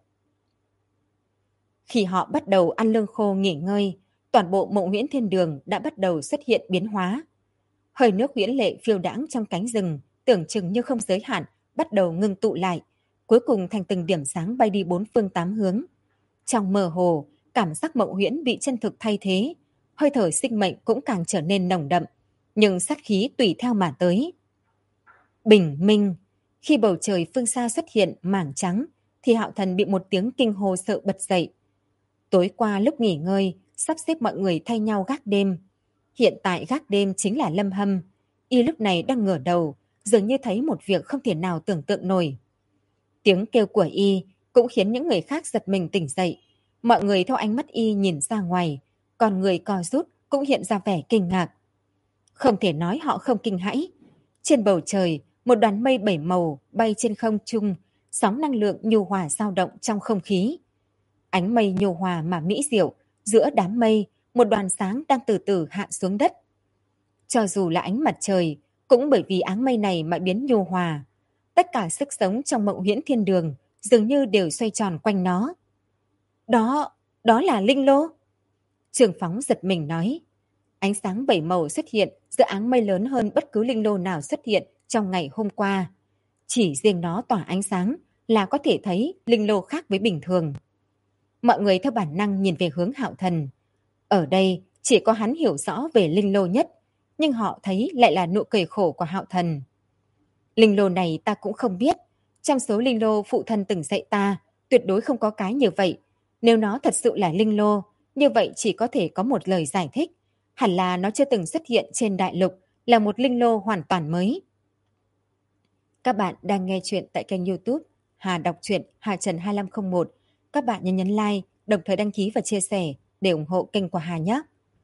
Khi họ bắt đầu ăn lương khô nghỉ ngơi, toàn bộ Mộng Huyễn Thiên Đường đã bắt đầu xuất hiện biến hóa. Hơi nước huyễn lệ phiêu đãng trong cánh rừng, tưởng chừng như không giới hạn, bắt đầu ngưng tụ lại, cuối cùng thành từng điểm sáng bay đi bốn phương tám hướng. Trong mơ hồ, cảm giác mộng huyễn bị chân thực thay thế, hơi thở sinh mệnh cũng càng trở nên nồng đậm, nhưng sát khí tùy theo mà tới. Bình minh, khi bầu trời phương xa xuất hiện mảng trắng, thì Hạo Thần bị một tiếng kinh hô sợ bật dậy. Tối qua lúc nghỉ ngơi, sắp xếp mọi người thay nhau gác đêm. Hiện tại gác đêm chính là Lâm Hâm. Y lúc này đang ngửa đầu, dường như thấy một việc không thể nào tưởng tượng nổi. Tiếng kêu của Y cũng khiến những người khác giật mình tỉnh dậy. Mọi người theo ánh mắt Y nhìn ra ngoài, còn người co rút cũng hiện ra vẻ kinh ngạc. Không thể nói họ không kinh hãi. Trên bầu trời, một đoàn mây bảy màu bay trên không trung, sóng năng lượng nhu hòa dao động trong không khí. Ánh mây nhu hòa mà mỹ diệu, giữa đám mây, một đoàn sáng đang từ từ hạ xuống đất. Cho dù là ánh mặt trời, cũng bởi vì áng mây này mà biến nhu hòa. Tất cả sức sống trong Mộng Huyễn Thiên Đường dường như đều xoay tròn quanh nó. Đó là linh lô. Trương Phóng giật mình nói. Ánh sáng bảy màu xuất hiện giữa áng mây lớn hơn bất cứ linh lô nào xuất hiện trong ngày hôm qua. Chỉ riêng nó tỏa ánh sáng là có thể thấy linh lô khác với bình thường. Mọi người theo bản năng nhìn về hướng Hạo Thần. Ở đây chỉ có hắn hiểu rõ về linh lô nhất, nhưng họ thấy lại là nụ cười khổ của Hạo Thần. Linh lô này ta cũng không biết. Trong số linh lô phụ thân từng dạy ta, tuyệt đối không có cái như vậy. Nếu nó thật sự là linh lô, như vậy chỉ có thể có một lời giải thích. Hẳn là nó chưa từng xuất hiện trên đại lục, là một linh lô hoàn toàn mới. Các bạn đang nghe chuyện tại kênh YouTube Hà Đọc Truyện Hà Trần 2501. Các bạn nhấn like, đồng thời đăng ký và chia sẻ để ủng hộ kênh của Hà nhé.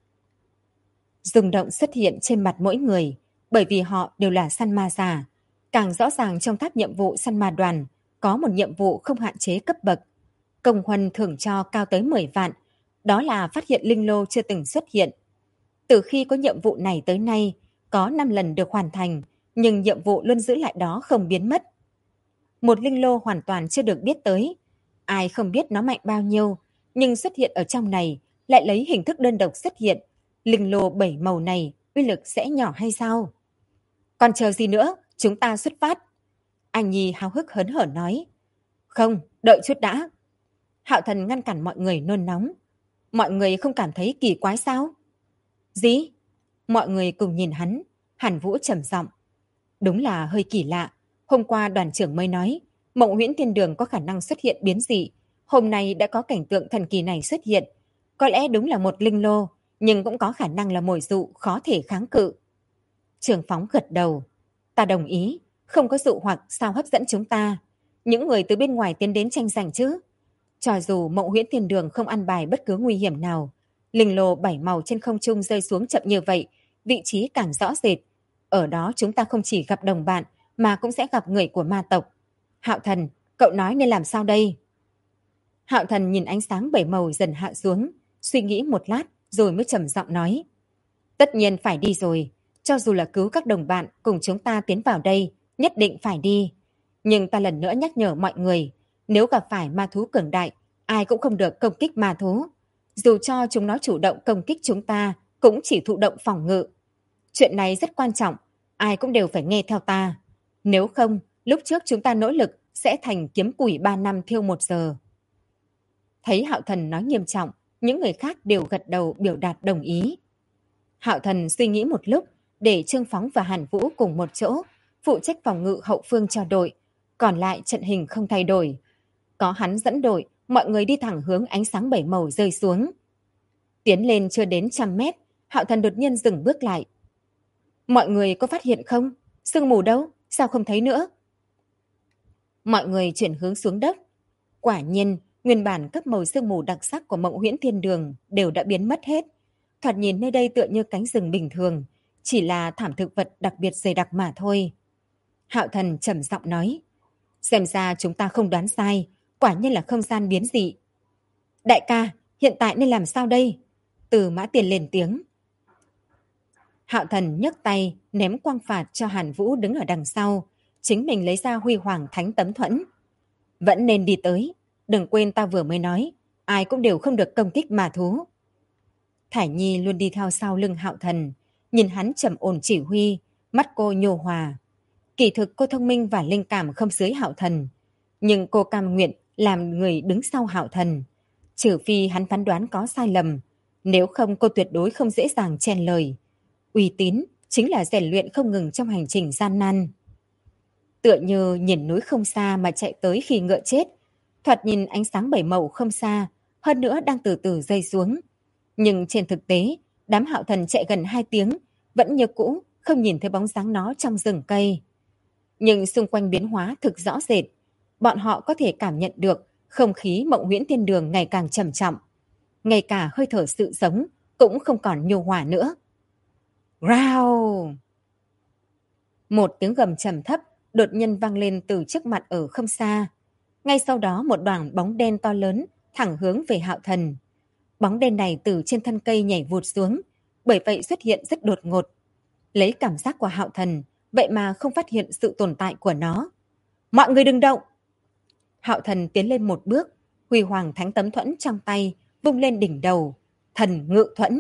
Rung động xuất hiện trên mặt mỗi người, bởi vì họ đều là săn ma già. Càng rõ ràng trong tháp nhiệm vụ săn ma đoàn, có một nhiệm vụ không hạn chế cấp bậc. Công huân thưởng cho cao tới 10 vạn, đó là phát hiện linh lô chưa từng xuất hiện. Từ khi có nhiệm vụ này tới nay, có 5 lần được hoàn thành, nhưng nhiệm vụ luôn giữ lại đó không biến mất. Một linh lô hoàn toàn chưa được biết tới. Ai không biết nó mạnh bao nhiêu, nhưng xuất hiện ở trong này lại lấy hình thức đơn độc xuất hiện. Linh lô 7 màu này uy lực sẽ nhỏ hay sao? Còn chờ gì nữa, chúng ta xuất phát. Anh Nhi háo hức hớn hở nói. Không, đợi chút đã. Hạo Thần ngăn cản mọi người nôn nóng. Mọi người không cảm thấy kỳ quái sao? Gì? Mọi người cùng nhìn hắn. Hàn Vũ trầm giọng. Đúng là hơi kỳ lạ. Hôm qua đoàn trưởng mới nói, Mộng Huyễn Thiên Đường có khả năng xuất hiện biến dị. Hôm nay đã có cảnh tượng thần kỳ này xuất hiện. Có lẽ đúng là một linh lô, nhưng cũng có khả năng là mồi dụ khó thể kháng cự. Trường Phóng gật đầu. Ta đồng ý, không có dụ hoặc sao hấp dẫn chúng ta. Những người từ bên ngoài tiến đến tranh giành chứ. Cho dù Mộng Huyễn Thiên Đường không ăn bài bất cứ nguy hiểm nào, linh lô 7 màu trên không trung rơi xuống chậm như vậy, vị trí càng rõ rệt. Ở đó chúng ta không chỉ gặp đồng bạn, mà cũng sẽ gặp người của ma tộc. Hạo Thần, cậu nói nên làm sao đây? Hạo Thần nhìn ánh sáng 7 màu dần hạ xuống, suy nghĩ một lát rồi mới trầm giọng nói. Tất nhiên phải đi rồi, cho dù là cứu các đồng bạn cùng chúng ta tiến vào đây, nhất định phải đi. Nhưng ta lần nữa nhắc nhở mọi người, nếu gặp phải ma thú cường đại, ai cũng không được công kích ma thú. Dù cho chúng nó chủ động công kích chúng ta, cũng chỉ thụ động phòng ngự. Chuyện này rất quan trọng, ai cũng đều phải nghe theo ta. Nếu không, lúc trước chúng ta nỗ lực sẽ thành kiếm củi 3 năm thiêu 1 giờ. Thấy Hạo Thần nói nghiêm trọng, những người khác đều gật đầu biểu đạt đồng ý. Hạo Thần suy nghĩ một lúc, để Trương Phóng và Hàn Vũ cùng một chỗ, phụ trách phòng ngự hậu phương cho đội, còn lại trận hình không thay đổi. Có hắn dẫn đội, mọi người đi thẳng hướng ánh sáng 7 màu rơi xuống. Tiến lên chưa đến 100 mét, Hạo Thần đột nhiên dừng bước lại. Mọi người có phát hiện không? Sương mù đâu? Sao không thấy nữa? Mọi người chuyển hướng xuống đất. Quả nhiên, nguyên bản các màu sương mù đặc sắc của Mộng Huyễn Thiên Đường đều đã biến mất hết. Thoạt nhìn nơi đây tựa như cánh rừng bình thường, chỉ là thảm thực vật đặc biệt dày đặc mà thôi. Hạo Thần trầm giọng nói, xem ra chúng ta không đoán sai, quả nhiên là không gian biến dị. Đại ca, hiện tại nên làm sao đây? Từ Mã Tiền lên tiếng. Hạo Thần nhấc tay, ném quang phạt cho Hàn Vũ đứng ở đằng sau, chính mình lấy ra Huy Hoàng Thánh Tấm Thuẫn. Vẫn nên đi tới, đừng quên ta vừa mới nói, ai cũng đều không được công kích ma thú. Thải Nhi luôn đi theo sau lưng Hạo Thần, nhìn hắn trầm ổn chỉ huy, mắt cô nhô hòa. Kỳ thực cô thông minh và linh cảm không dưới Hạo Thần, nhưng cô cam nguyện làm người đứng sau Hạo Thần, trừ phi hắn phán đoán có sai lầm, nếu không cô tuyệt đối không dễ dàng chen lời. Uy tín chính là rèn luyện không ngừng trong hành trình gian nan. Tựa như nhìn núi không xa mà chạy tới khi ngựa chết, thoạt nhìn ánh sáng 7 màu không xa, hơn nữa đang từ từ rơi xuống. Nhưng trên thực tế, đám Hạo Thần chạy gần 2 tiếng, vẫn như cũ, không nhìn thấy bóng dáng nó trong rừng cây. Nhưng xung quanh biến hóa thực rõ rệt, bọn họ có thể cảm nhận được không khí Mộng Huyễn Thiên Đường ngày càng trầm trọng. Ngay cả hơi thở sự sống cũng không còn nhu hòa nữa. Rao! Một tiếng gầm trầm thấp đột nhiên vang lên từ trước mặt ở không xa. Ngay sau đó một đoàn bóng đen to lớn thẳng hướng về Hạo Thần. Bóng đen này từ trên thân cây nhảy vụt xuống, bởi vậy xuất hiện rất đột ngột. Lấy cảm giác của Hạo Thần, vậy mà không phát hiện sự tồn tại của nó. Mọi người đừng động! Hạo Thần tiến lên một bước, Huy Hoàng Thánh Tấm Thuẫn trong tay, vung lên đỉnh đầu. Thần Ngự Thuẫn.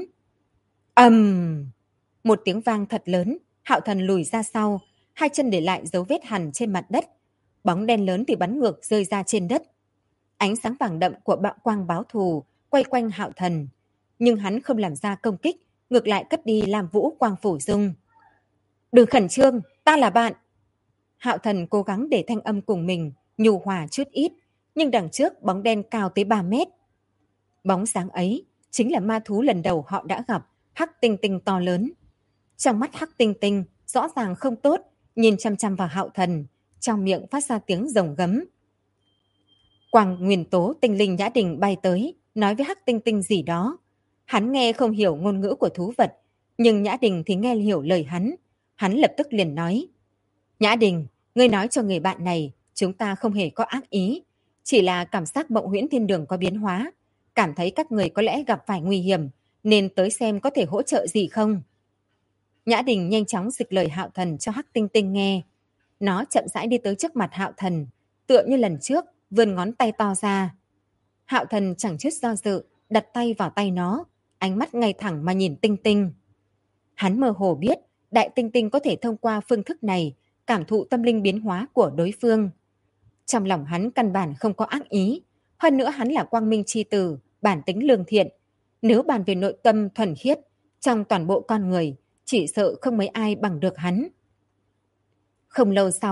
Một tiếng vang thật lớn, Hạo Thần lùi ra sau, hai chân để lại dấu vết hằn trên mặt đất. Bóng đen lớn thì bắn ngược rơi ra trên đất. Ánh sáng vàng đậm của bạo quang báo thù quay quanh Hạo Thần, nhưng hắn không làm ra công kích, ngược lại cất đi Lam Vũ Quang Phủ Dung. Đừng khẩn trương, ta là bạn. Hạo Thần cố gắng để thanh âm cùng mình nhu hòa chút ít, nhưng đằng trước bóng đen cao tới 3 mét. Bóng sáng ấy chính là ma thú lần đầu họ đã gặp, Hắc Tinh Tinh to lớn. Trong mắt Hắc Tinh Tinh rõ ràng không tốt, nhìn chăm chăm vào Hạo Thần, trong miệng phát ra tiếng rồng gấm. Quang nguyên tố tinh linh Nhã Đình bay tới, nói với Hắc Tinh Tinh gì đó. Hắn nghe không hiểu ngôn ngữ của thú vật, nhưng Nhã Đình thì nghe hiểu lời hắn. Hắn lập tức liền nói, Nhã Đình, ngươi nói cho người bạn này, chúng ta không hề có ác ý, chỉ là cảm giác Mộng Huyễn Thiên Đường có biến hóa, cảm thấy các người có lẽ gặp phải nguy hiểm, nên tới xem có thể hỗ trợ gì không. Nhã Đình nhanh chóng dịch lời Hạo Thần cho Hắc Tinh Tinh nghe. Nó chậm rãi đi tới trước mặt Hạo Thần, tựa như lần trước, vươn ngón tay to ra. Hạo Thần chẳng chút do dự, đặt tay vào tay nó, ánh mắt ngay thẳng mà nhìn Tinh Tinh. Hắn mơ hồ biết, Đại Tinh Tinh có thể thông qua phương thức này cảm thụ tâm linh biến hóa của đối phương. Trong lòng hắn căn bản không có ác ý, hơn nữa hắn là quang minh chi tử, bản tính lương thiện. Nếu bàn về nội tâm thuần khiết, trong toàn bộ con người, chỉ sợ không mấy ai bằng được hắn. Không lâu sau,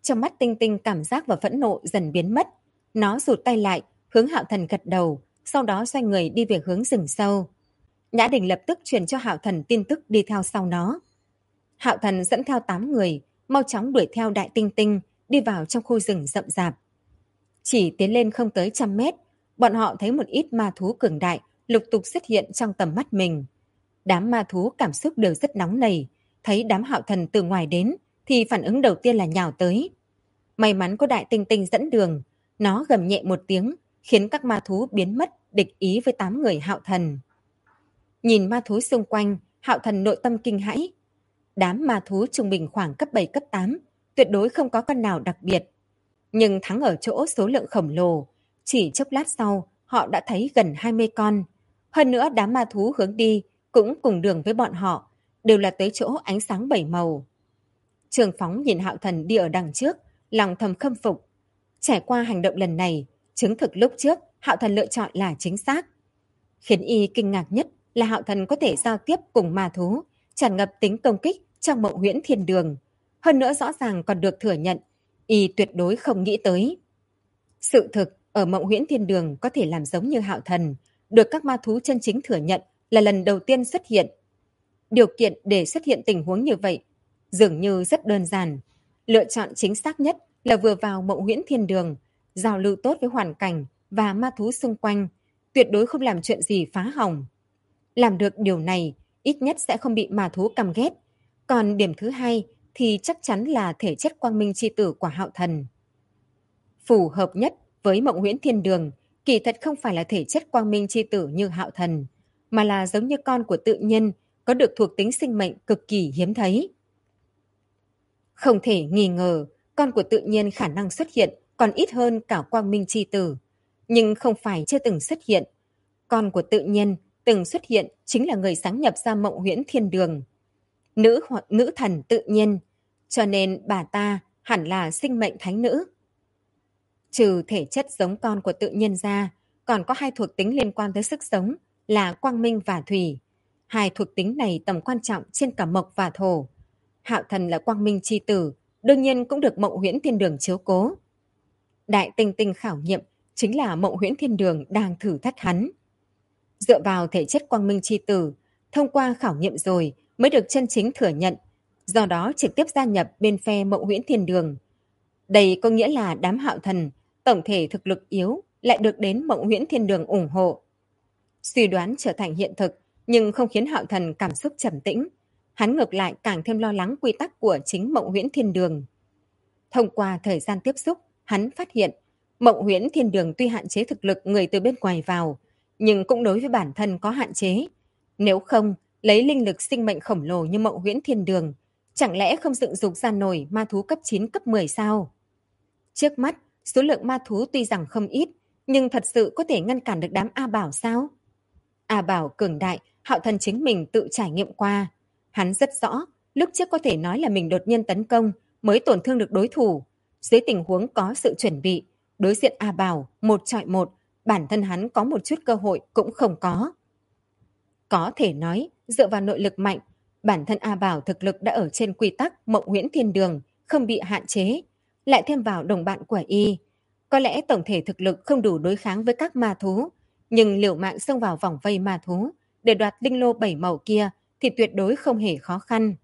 Trong mắt Tinh Tinh cảm giác và phẫn nộ dần biến mất. Nó rụt tay lại, hướng Hạo Thần gật đầu, sau đó xoay người đi về hướng rừng sâu. Nhã Đình lập tức truyền cho Hạo Thần tin tức đi theo sau nó. Hạo Thần dẫn theo 8 người, mau chóng đuổi theo Đại Tinh Tinh, đi vào trong khu rừng rậm rạp. Chỉ tiến lên không tới 100 mét, bọn họ thấy một ít ma thú cường đại lục tục xuất hiện trong tầm mắt mình. Đám ma thú cảm xúc đều rất nóng nảy, thấy đám Hạo Thần từ ngoài đến thì phản ứng đầu tiên là nhào tới. May mắn có Đại Tinh Tinh dẫn đường, nó gầm nhẹ một tiếng, khiến các ma thú biến mất địch ý với 8 người Hạo Thần. Nhìn ma thú xung quanh, Hạo Thần nội tâm kinh hãi. Đám ma thú trung bình khoảng cấp 7 cấp 8, tuyệt đối không có con nào đặc biệt. Nhưng thắng ở chỗ số lượng khổng lồ, chỉ chốc lát sau họ đã thấy gần 20 con. Hơn nữa đám ma thú hướng đi cũng cùng đường với bọn họ, đều là tới chỗ ánh sáng 7 màu. Trường Phóng nhìn Hạo Thần đi ở đằng trước, lòng thầm khâm phục. Trải qua hành động lần này, chứng thực lúc trước Hạo Thần lựa chọn là chính xác. Khiến y kinh ngạc nhất là Hạo Thần có thể giao tiếp cùng ma thú, tràn ngập tính công kích trong Mộng Huyễn Thiên Đường. Hơn nữa rõ ràng còn được thừa nhận, y tuyệt đối không nghĩ tới. Sự thực, ở Mộng Huyễn Thiên Đường có thể làm giống như Hạo Thần, được các ma thú chân chính thừa nhận là lần đầu tiên xuất hiện. Điều kiện để xuất hiện tình huống như vậy dường như rất đơn giản. Lựa chọn chính xác nhất là vừa vào Mộng Huyễn Thiên Đường, giao lưu tốt với hoàn cảnh và ma thú xung quanh, tuyệt đối không làm chuyện gì phá hỏng. Làm được điều này, ít nhất sẽ không bị ma thú căm ghét. Còn điểm thứ hai thì chắc chắn là thể chất quang minh chi tử của Hạo Thần. Phù hợp nhất với Mộng Huyễn Thiên Đường, kỳ thật không phải là thể chất quang minh chi tử như Hạo Thần, mà là giống như con của tự nhiên, có được thuộc tính sinh mệnh cực kỳ hiếm thấy. Không thể nghi ngờ, con của tự nhiên khả năng xuất hiện còn ít hơn cả quang minh chi tử. Nhưng không phải chưa từng xuất hiện. Con của tự nhiên từng xuất hiện chính là người sáng nhập ra Mộng Huyễn Thiên Đường. Nữ thần tự nhiên, cho nên bà ta hẳn là sinh mệnh thánh nữ. Trừ thể chất giống con của tự nhiên ra, còn có 2 thuộc tính liên quan tới sức sống là quang minh và thủy. 2 thuộc tính này tầm quan trọng trên cả mộc và thổ. Hạo Thần là quang minh chi tử, đương nhiên cũng được Mộng Huyễn Thiên Đường chiếu cố. Đại Tinh Tinh khảo nghiệm chính là Mộng Huyễn Thiên Đường đang thử thách hắn. Dựa vào thể chất quang minh chi tử, thông qua khảo nghiệm rồi mới được chân chính thừa nhận, do đó trực tiếp gia nhập bên phe Mộng Huyễn Thiên Đường. Đây có nghĩa là đám Hạo Thần tổng thể thực lực yếu lại được đến Mộng Huyễn Thiên Đường ủng hộ. Suy đoán trở thành hiện thực, nhưng không khiến Hạo Thần cảm xúc trầm tĩnh. Hắn ngược lại càng thêm lo lắng quy tắc của chính Mộng Huyễn Thiên Đường. Thông qua thời gian tiếp xúc, hắn phát hiện Mộng Huyễn Thiên Đường tuy hạn chế thực lực người từ bên ngoài vào, nhưng cũng đối với bản thân có hạn chế. Nếu không, lấy linh lực sinh mệnh khổng lồ như Mộng Huyễn Thiên Đường, chẳng lẽ không dựng dục ra nổi ma thú cấp 9 cấp 10 sao? Trước mắt, số lượng ma thú tuy rằng không ít, nhưng thật sự có thể ngăn cản được đám A Bảo sao? A Bảo cường đại, Hạo Thần chính mình tự trải nghiệm qua. Hắn rất rõ, lúc trước có thể nói là mình đột nhiên tấn công mới tổn thương được đối thủ. Dưới tình huống có sự chuẩn bị, đối diện A Bảo 1-1, bản thân hắn có một chút cơ hội cũng không có. Có thể nói, dựa vào nội lực mạnh, bản thân A Bảo thực lực đã ở trên quy tắc Mộng Huyễn Thiên Đường, không bị hạn chế, lại thêm vào đồng bạn của y. Có lẽ tổng thể thực lực không đủ đối kháng với các ma thú, nhưng liều mạng xông vào vòng vây ma thú để đoạt linh lô 7 màu kia thì tuyệt đối không hề khó khăn.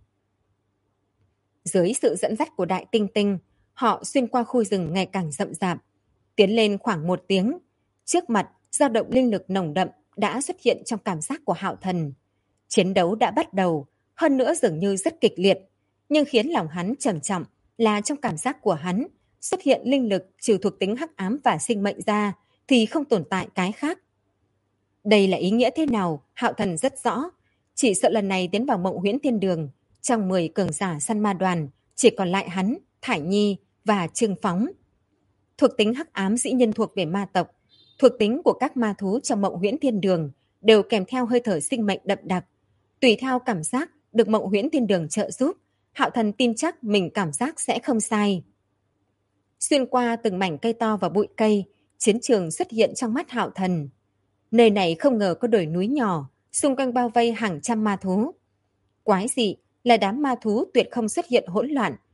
Dưới sự dẫn dắt của Đại Tinh Tinh, họ xuyên qua khu rừng ngày càng rậm rạp, tiến lên khoảng 1 tiếng. Trước mặt, dao động linh lực nồng đậm đã xuất hiện trong cảm giác của Hạo Thần. Chiến đấu đã bắt đầu, hơn nữa dường như rất kịch liệt, nhưng khiến lòng hắn trầm trọng là trong cảm giác của hắn xuất hiện linh lực trừ thuộc tính hắc ám và sinh mệnh ra thì không tồn tại cái khác. Đây là ý nghĩa thế nào, Hạo Thần rất rõ. Chỉ sợ lần này tiến vào Mộng Huyễn Thiên Đường, trong 10 cường giả săn ma đoàn, chỉ còn lại hắn, Thải Nhi và Trương Phóng. Thuộc tính hắc ám dĩ nhiên thuộc về ma tộc. Thuộc tính của các ma thú trong Mộng Huyễn Thiên Đường đều kèm theo hơi thở sinh mệnh đậm đặc. Tùy theo cảm giác được Mộng Huyễn Thiên Đường trợ giúp, Hạo Thần tin chắc mình cảm giác sẽ không sai. Xuyên qua từng mảnh cây to và bụi cây, chiến trường xuất hiện trong mắt Hạo Thần. Nơi này không ngờ có đồi núi nhỏ, xung quanh bao vây hàng trăm ma thú. Quái dị là đám ma thú tuyệt không xuất hiện hỗn loạn.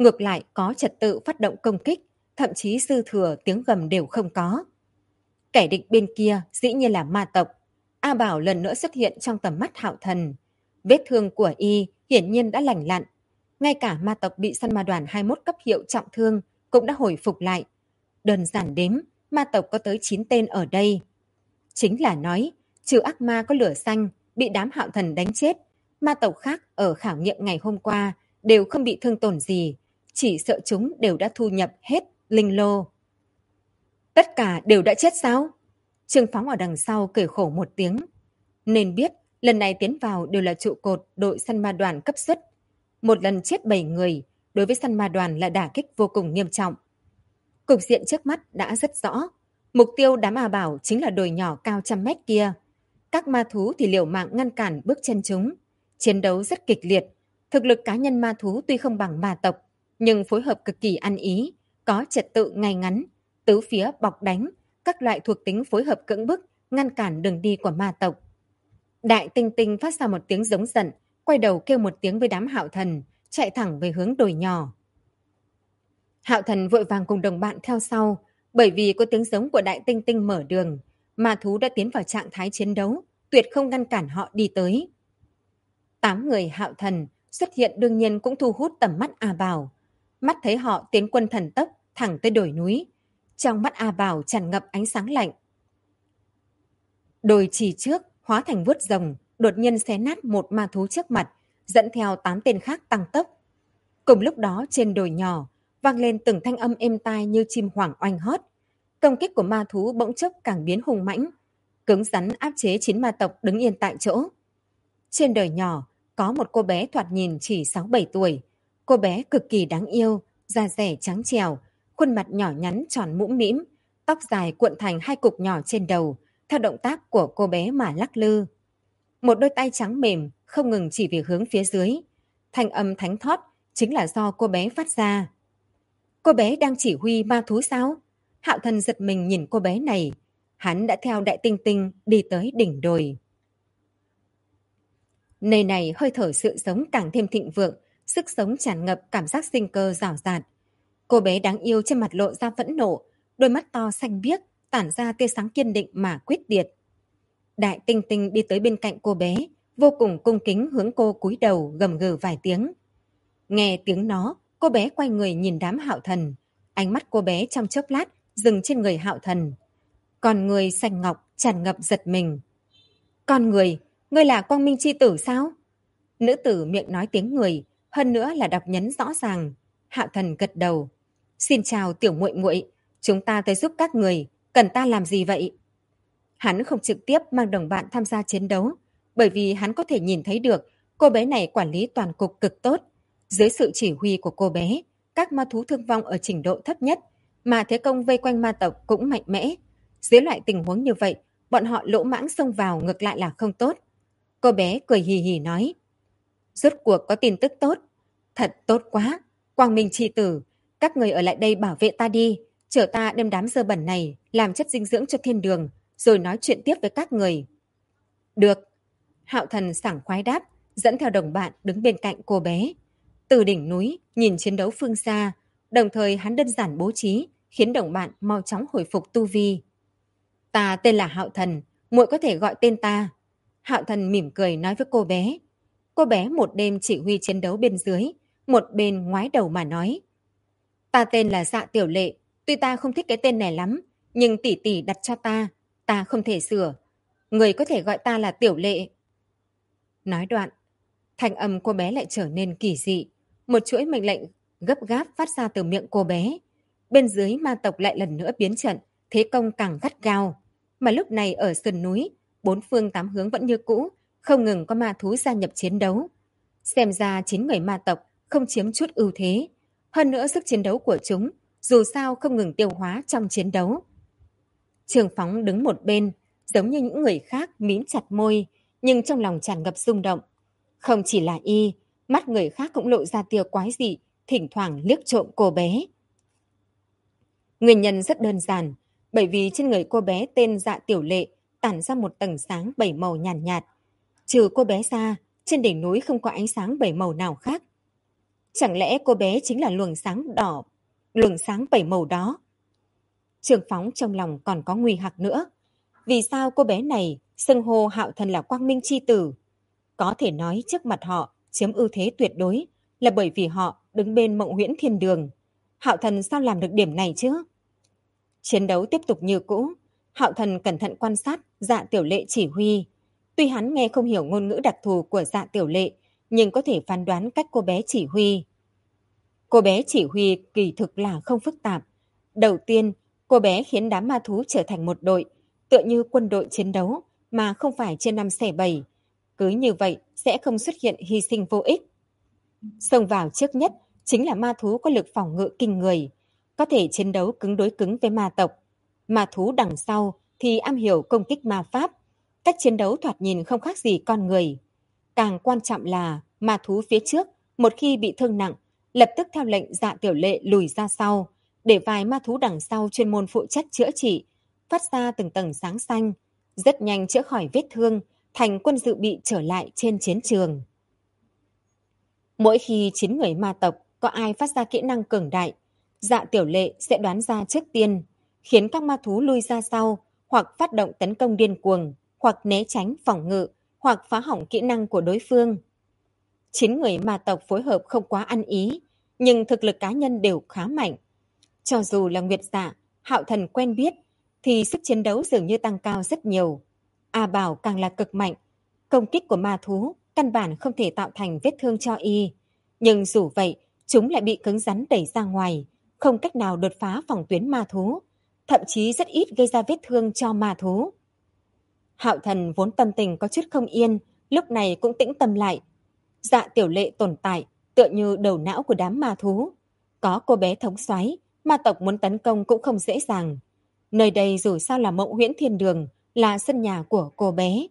ngược lại có trật tự phát động công kích, thậm chí dư thừa tiếng gầm đều không có. Kẻ địch bên kia dĩ nhiên là ma tộc. A Bảo lần nữa xuất hiện trong tầm mắt Hạo Thần. Vết thương của y hiển nhiên đã lành lặn. Ngay cả ma tộc bị săn ma đoàn 21 cấp hiệu trọng thương cũng đã hồi phục lại. Đơn giản đếm, ma tộc có tới 9 tên ở đây. Chính là nói, trừ ác ma có lửa xanh bị đám Hạo Thần đánh chết, ma tộc khác ở khảo nghiệm ngày hôm qua đều không bị thương tổn gì, chỉ sợ chúng đều đã thu nhập hết linh lô. Tất cả đều đã chết sao? Trương Phóng ở đằng sau cười khổ một tiếng. Nên biết, lần này tiến vào đều là trụ cột đội săn ma đoàn cấp suất. Một lần chết 7 người, đối với săn ma đoàn là đả kích vô cùng nghiêm trọng. Cục diện trước mắt đã rất rõ. Mục tiêu đám A Bảo chính là đồi nhỏ cao trăm mét kia. Các ma thú thì liều mạng ngăn cản bước chân chúng. Chiến đấu rất kịch liệt. Thực lực cá nhân ma thú tuy không bằng ma tộc, nhưng phối hợp cực kỳ ăn ý, có trật tự ngay ngắn, tứ phía bọc đánh, các loại thuộc tính phối hợp cưỡng bức, ngăn cản đường đi của ma tộc. Đại Tinh Tinh phát ra một tiếng giống giận, quay đầu kêu một tiếng với đám Hạo Thần, chạy thẳng về hướng đồi nhỏ. Hạo Thần vội vàng cùng đồng bạn theo sau, bởi vì có tiếng giống của Đại Tinh Tinh mở đường, ma thú đã tiến vào trạng thái chiến đấu, tuyệt không ngăn cản họ đi tới. 8 người Hạo Thần xuất hiện đương nhiên cũng thu hút tầm mắt A Bảo. Mắt thấy họ tiến quân thần tốc thẳng tới đồi núi. Trong mắt A Bảo tràn ngập ánh sáng lạnh. Đồi chỉ trước hóa thành vuốt rồng, đột nhiên xé nát một ma thú trước mặt, dẫn theo 8 tên khác tăng tốc. Cùng lúc đó trên đồi nhỏ vang lên từng thanh âm êm tai như chim hoảng oanh hót. Công kích của ma thú bỗng chốc càng biến hung mãnh, cứng rắn áp chế 9 ma tộc đứng yên tại chỗ. Trên đồi nhỏ có một cô bé thoạt nhìn chỉ 6-7 tuổi. Cô bé cực kỳ đáng yêu, da dẻ trắng trẻo, khuôn mặt nhỏ nhắn tròn mũm mĩm, tóc dài cuộn thành 2 cục nhỏ trên đầu, theo động tác của cô bé mà lắc lư. Một đôi tay trắng mềm không ngừng chỉ về hướng phía dưới. Thanh âm thánh thót chính là do cô bé phát ra. Cô bé đang chỉ huy ma thú sao? Hạo Thần giật mình nhìn cô bé này. Hắn đã theo Đại Tinh Tinh đi tới đỉnh đồi. Nơi này hơi thở sự sống càng thêm thịnh vượng, sức sống tràn ngập cảm giác sinh cơ rào rạt. Cô bé đáng yêu trên mặt lộ ra phẫn nộ, đôi mắt to xanh biếc, tản ra tia sáng kiên định mà quyết liệt. Đại Tinh Tinh đi tới bên cạnh cô bé, vô cùng cung kính hướng cô cúi đầu gầm gừ vài tiếng. Nghe tiếng nó, cô bé quay người nhìn đám Hạo Thần. Ánh mắt cô bé trong chốc lát dừng trên người Hạo Thần. Con người xanh ngọc tràn ngập giật mình. Con người, ngươi là Quang Minh chi tử sao? Nữ tử miệng nói tiếng người, hơn nữa là đọc nhấn rõ ràng. Hạo Thần gật đầu. Xin chào tiểu muội muội, chúng ta tới giúp các người, cần ta làm gì vậy? Hắn không trực tiếp mang đồng bạn tham gia chiến đấu, bởi vì hắn có thể nhìn thấy được cô bé này quản lý toàn cục cực tốt. Dưới sự chỉ huy của cô bé, các ma thú thương vong ở trình độ thấp nhất, mà thế công vây quanh ma tộc cũng mạnh mẽ. Dưới loại tình huống như vậy, bọn họ lỗ mãng xông vào ngược lại là không tốt. Cô bé cười hì hì nói. Rốt cuộc có tin tức tốt. Thật tốt quá. Quang Minh chi tử, các người ở lại đây bảo vệ ta đi. Chở ta đem đám dơ bẩn này làm chất dinh dưỡng cho thiên đường, rồi nói chuyện tiếp với các người. Được. Hạo Thần sảng khoái đáp, dẫn theo đồng bạn đứng bên cạnh cô bé. Từ đỉnh núi, nhìn chiến đấu phương xa, đồng thời hắn đơn giản bố trí, khiến đồng bạn mau chóng hồi phục tu vi. Ta tên là Hạo Thần, muội có thể gọi tên ta. Hạo Thần mỉm cười nói với cô bé. Cô bé một đêm chỉ huy chiến đấu bên dưới, một bên ngoái đầu mà nói. Ta tên là Dạ Tiểu Lệ, tuy ta không thích cái tên này lắm, nhưng tỷ tỷ đặt cho ta không thể sửa. Người có thể gọi ta là Tiểu Lệ. Nói đoạn, thanh âm cô bé lại trở nên kỳ dị. Một chuỗi mệnh lệnh gấp gáp phát ra từ miệng cô bé. Bên dưới ma tộc lại lần nữa biến trận, thế công càng gắt gao. Mà lúc này ở sườn núi, 4 phương 8 hướng vẫn như cũ, không ngừng có ma thú gia nhập chiến đấu. Xem ra 9 người ma tộc không chiếm chút ưu thế. Hơn nữa sức chiến đấu của chúng, dù sao không ngừng tiêu hóa trong chiến đấu. Trường Phóng đứng một bên, giống như những người khác mím chặt môi, nhưng trong lòng tràn ngập rung động. Không chỉ là y, mắt người khác cũng lộ ra tia quái dị, thỉnh thoảng liếc trộm cô bé. Nguyên nhân rất đơn giản, bởi vì trên người cô bé tên Dạ Tiểu Lệ tản ra một tầng sáng 7 màu nhàn nhạt. Trừ cô bé ra, trên đỉnh núi không có ánh sáng 7 màu nào khác. Chẳng lẽ cô bé chính là luồng sáng 7 màu đó? Trương Phóng trong lòng còn có nguy hoặc nữa. Vì sao cô bé này xưng hô Hạo Thần là Quang Minh chi tử? Có thể nói trước mặt họ chiếm ưu thế tuyệt đối là bởi vì họ đứng bên Mộng Huyễn Thiên Đường. Hạo Thần sao làm được điểm này chứ? Chiến đấu tiếp tục như cũ. Hạo Thần cẩn thận quan sát Dạ Tiểu Lệ chỉ huy. Tuy hắn nghe không hiểu ngôn ngữ đặc thù của Dạ Tiểu Lệ, nhưng có thể phán đoán cách cô bé chỉ huy. Cô bé chỉ huy kỳ thực là không phức tạp. Đầu tiên, cô bé khiến đám ma thú trở thành một đội, tựa như quân đội chiến đấu mà không phải chia 5 xẻ 7. Cứ như vậy sẽ không xuất hiện hy sinh vô ích. Xông vào trước nhất chính là ma thú có lực phòng ngự kinh người, có thể chiến đấu cứng đối cứng với ma tộc. Ma thú đằng sau thì am hiểu công kích ma pháp, cách chiến đấu thoạt nhìn không khác gì con người. Càng quan trọng là ma thú phía trước một khi bị thương nặng, lập tức theo lệnh Dạ Tiểu Lệ lùi ra sau, để vài ma thú đằng sau chuyên môn phụ trách chữa trị, phát ra từng tầng sáng xanh, rất nhanh chữa khỏi vết thương, thành quân dự bị trở lại trên chiến trường. Mỗi khi 9 người ma tộc có ai phát ra kỹ năng cường đại, Dạ Tiểu Lệ sẽ đoán ra trước tiên, khiến các ma thú lui ra sau, hoặc phát động tấn công điên cuồng, hoặc né tránh phòng ngự, hoặc phá hỏng kỹ năng của đối phương. 9 người ma tộc phối hợp không quá ăn ý, nhưng thực lực cá nhân đều khá mạnh. Cho dù là Nguyệt Dạ, Hạo Thần quen biết, thì sức chiến đấu dường như tăng cao rất nhiều. A Bảo càng là cực mạnh, công kích của ma thú căn bản không thể tạo thành vết thương cho y. Nhưng dù vậy, chúng lại bị cứng rắn đẩy ra ngoài, không cách nào đột phá phòng tuyến ma thú, thậm chí rất ít gây ra vết thương cho ma thú. Hạo Thần vốn tâm tình có chút không yên, lúc này cũng tĩnh tâm lại. Dạ Tiểu Lệ tồn tại, tựa như đầu não của đám ma thú. Có cô bé thống soái, ma tộc muốn tấn công cũng không dễ dàng. Nơi đây dù sao là Mộng Huyễn Thiên Đường, là sân nhà của cô bé.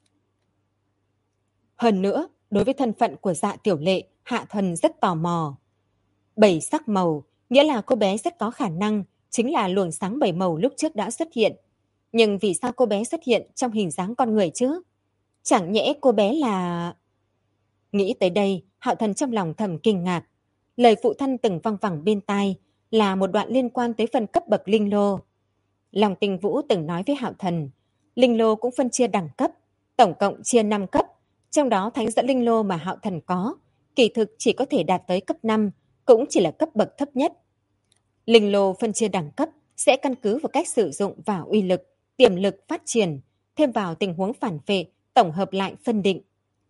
Hơn nữa, đối với thân phận của Dạ Tiểu Lệ, Hạ Thần rất tò mò. 7 sắc màu, nghĩa là cô bé rất có khả năng chính là luồng sáng 7 màu lúc trước đã xuất hiện. Nhưng vì sao cô bé xuất hiện trong hình dáng con người chứ? Chẳng nhẽ cô bé là... Nghĩ tới đây, Hạo Thần trong lòng thầm kinh ngạc. Lời phụ thân từng văng vẳng bên tai là một đoạn liên quan tới phần cấp bậc linh lô. Lòng Tình Vũ từng nói với Hạo Thần, linh lô cũng phân chia đẳng cấp, tổng cộng chia 5 cấp, trong đó thánh dẫn linh lô mà Hạo Thần có, kỳ thực chỉ có thể đạt tới cấp 5, cũng chỉ là cấp bậc thấp nhất. Linh lô phân chia đẳng cấp sẽ căn cứ vào cách sử dụng và uy lực, tiềm lực phát triển, thêm vào tình huống phản vệ, tổng hợp lại phân định.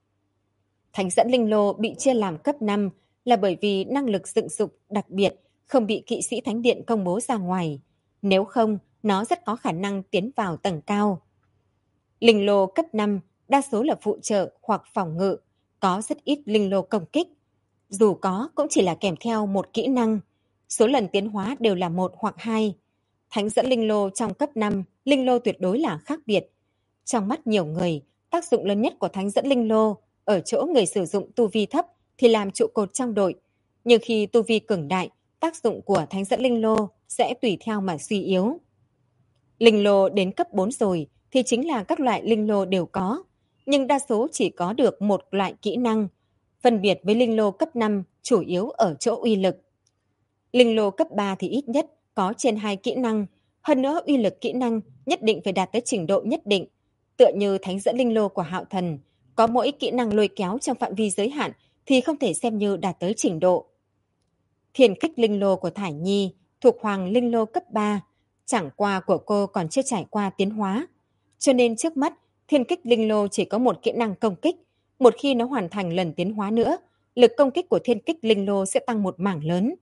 Thánh dẫn linh lô bị chia làm cấp 5 là bởi vì năng lực dựng dục đặc biệt không bị kỵ sĩ thánh điện công bố ra ngoài. Nếu không, nó rất có khả năng tiến vào tầng cao. Linh lô cấp 5 đa số là phụ trợ hoặc phòng ngự, có rất ít linh lô công kích. Dù có cũng chỉ là kèm theo một kỹ năng. Số lần tiến hóa đều là 1 hoặc 2. Thánh dẫn linh lô trong cấp 5, linh lô tuyệt đối là khác biệt. Trong mắt nhiều người, tác dụng lớn nhất của thánh dẫn linh lô ở chỗ người sử dụng tu vi thấp thì làm trụ cột trong đội. Nhưng khi tu vi cường đại, tác dụng của thánh dẫn linh lô sẽ tùy theo mà suy yếu. Linh lô đến cấp 4 rồi thì chính là các loại linh lô đều có, nhưng đa số chỉ có được một loại kỹ năng. Phân biệt với linh lô cấp 5 chủ yếu ở chỗ uy lực. Linh lô cấp 3 thì ít nhất có trên 2 kỹ năng, hơn nữa uy lực kỹ năng nhất định phải đạt tới trình độ nhất định. Tựa như thánh dẫn linh lô của Hạo Thần, có mỗi kỹ năng lôi kéo trong phạm vi giới hạn thì không thể xem như đạt tới trình độ. Thiên kích linh lô của Thải Nhi thuộc hoàng linh lô cấp 3, chẳng qua của cô còn chưa trải qua tiến hóa. Cho nên trước mắt, thiên kích linh lô chỉ có một kỹ năng công kích. Một khi nó hoàn thành lần tiến hóa nữa, lực công kích của thiên kích linh lô sẽ tăng một mảng lớn.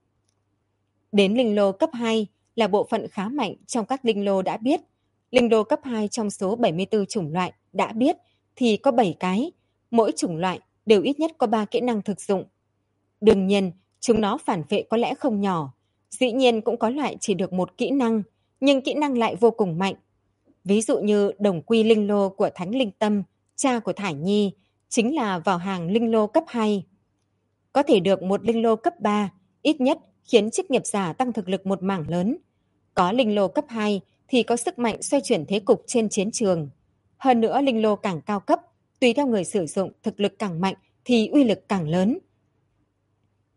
Đến linh lô cấp 2 là bộ phận khá mạnh trong các linh lô đã biết. Linh lô cấp 2 trong số 74 chủng loại đã biết thì có 7 cái, mỗi chủng loại đều ít nhất có 3 kỹ năng thực dụng. Đương nhiên, chúng nó phản vệ có lẽ không nhỏ. Dĩ nhiên cũng có loại chỉ được một kỹ năng, nhưng kỹ năng lại vô cùng mạnh. Ví dụ như đồng quy linh lô của Thánh Linh Tâm, cha của Thải Nhi, chính là vào hàng linh lô cấp 2. Có thể được một linh lô cấp 3, ít nhất khiến chức nghiệp giả tăng thực lực một mảng lớn. Có linh lô cấp 2 thì có sức mạnh xoay chuyển thế cục trên chiến trường. Hơn nữa linh lô càng cao cấp, tùy theo người sử dụng thực lực càng mạnh thì uy lực càng lớn.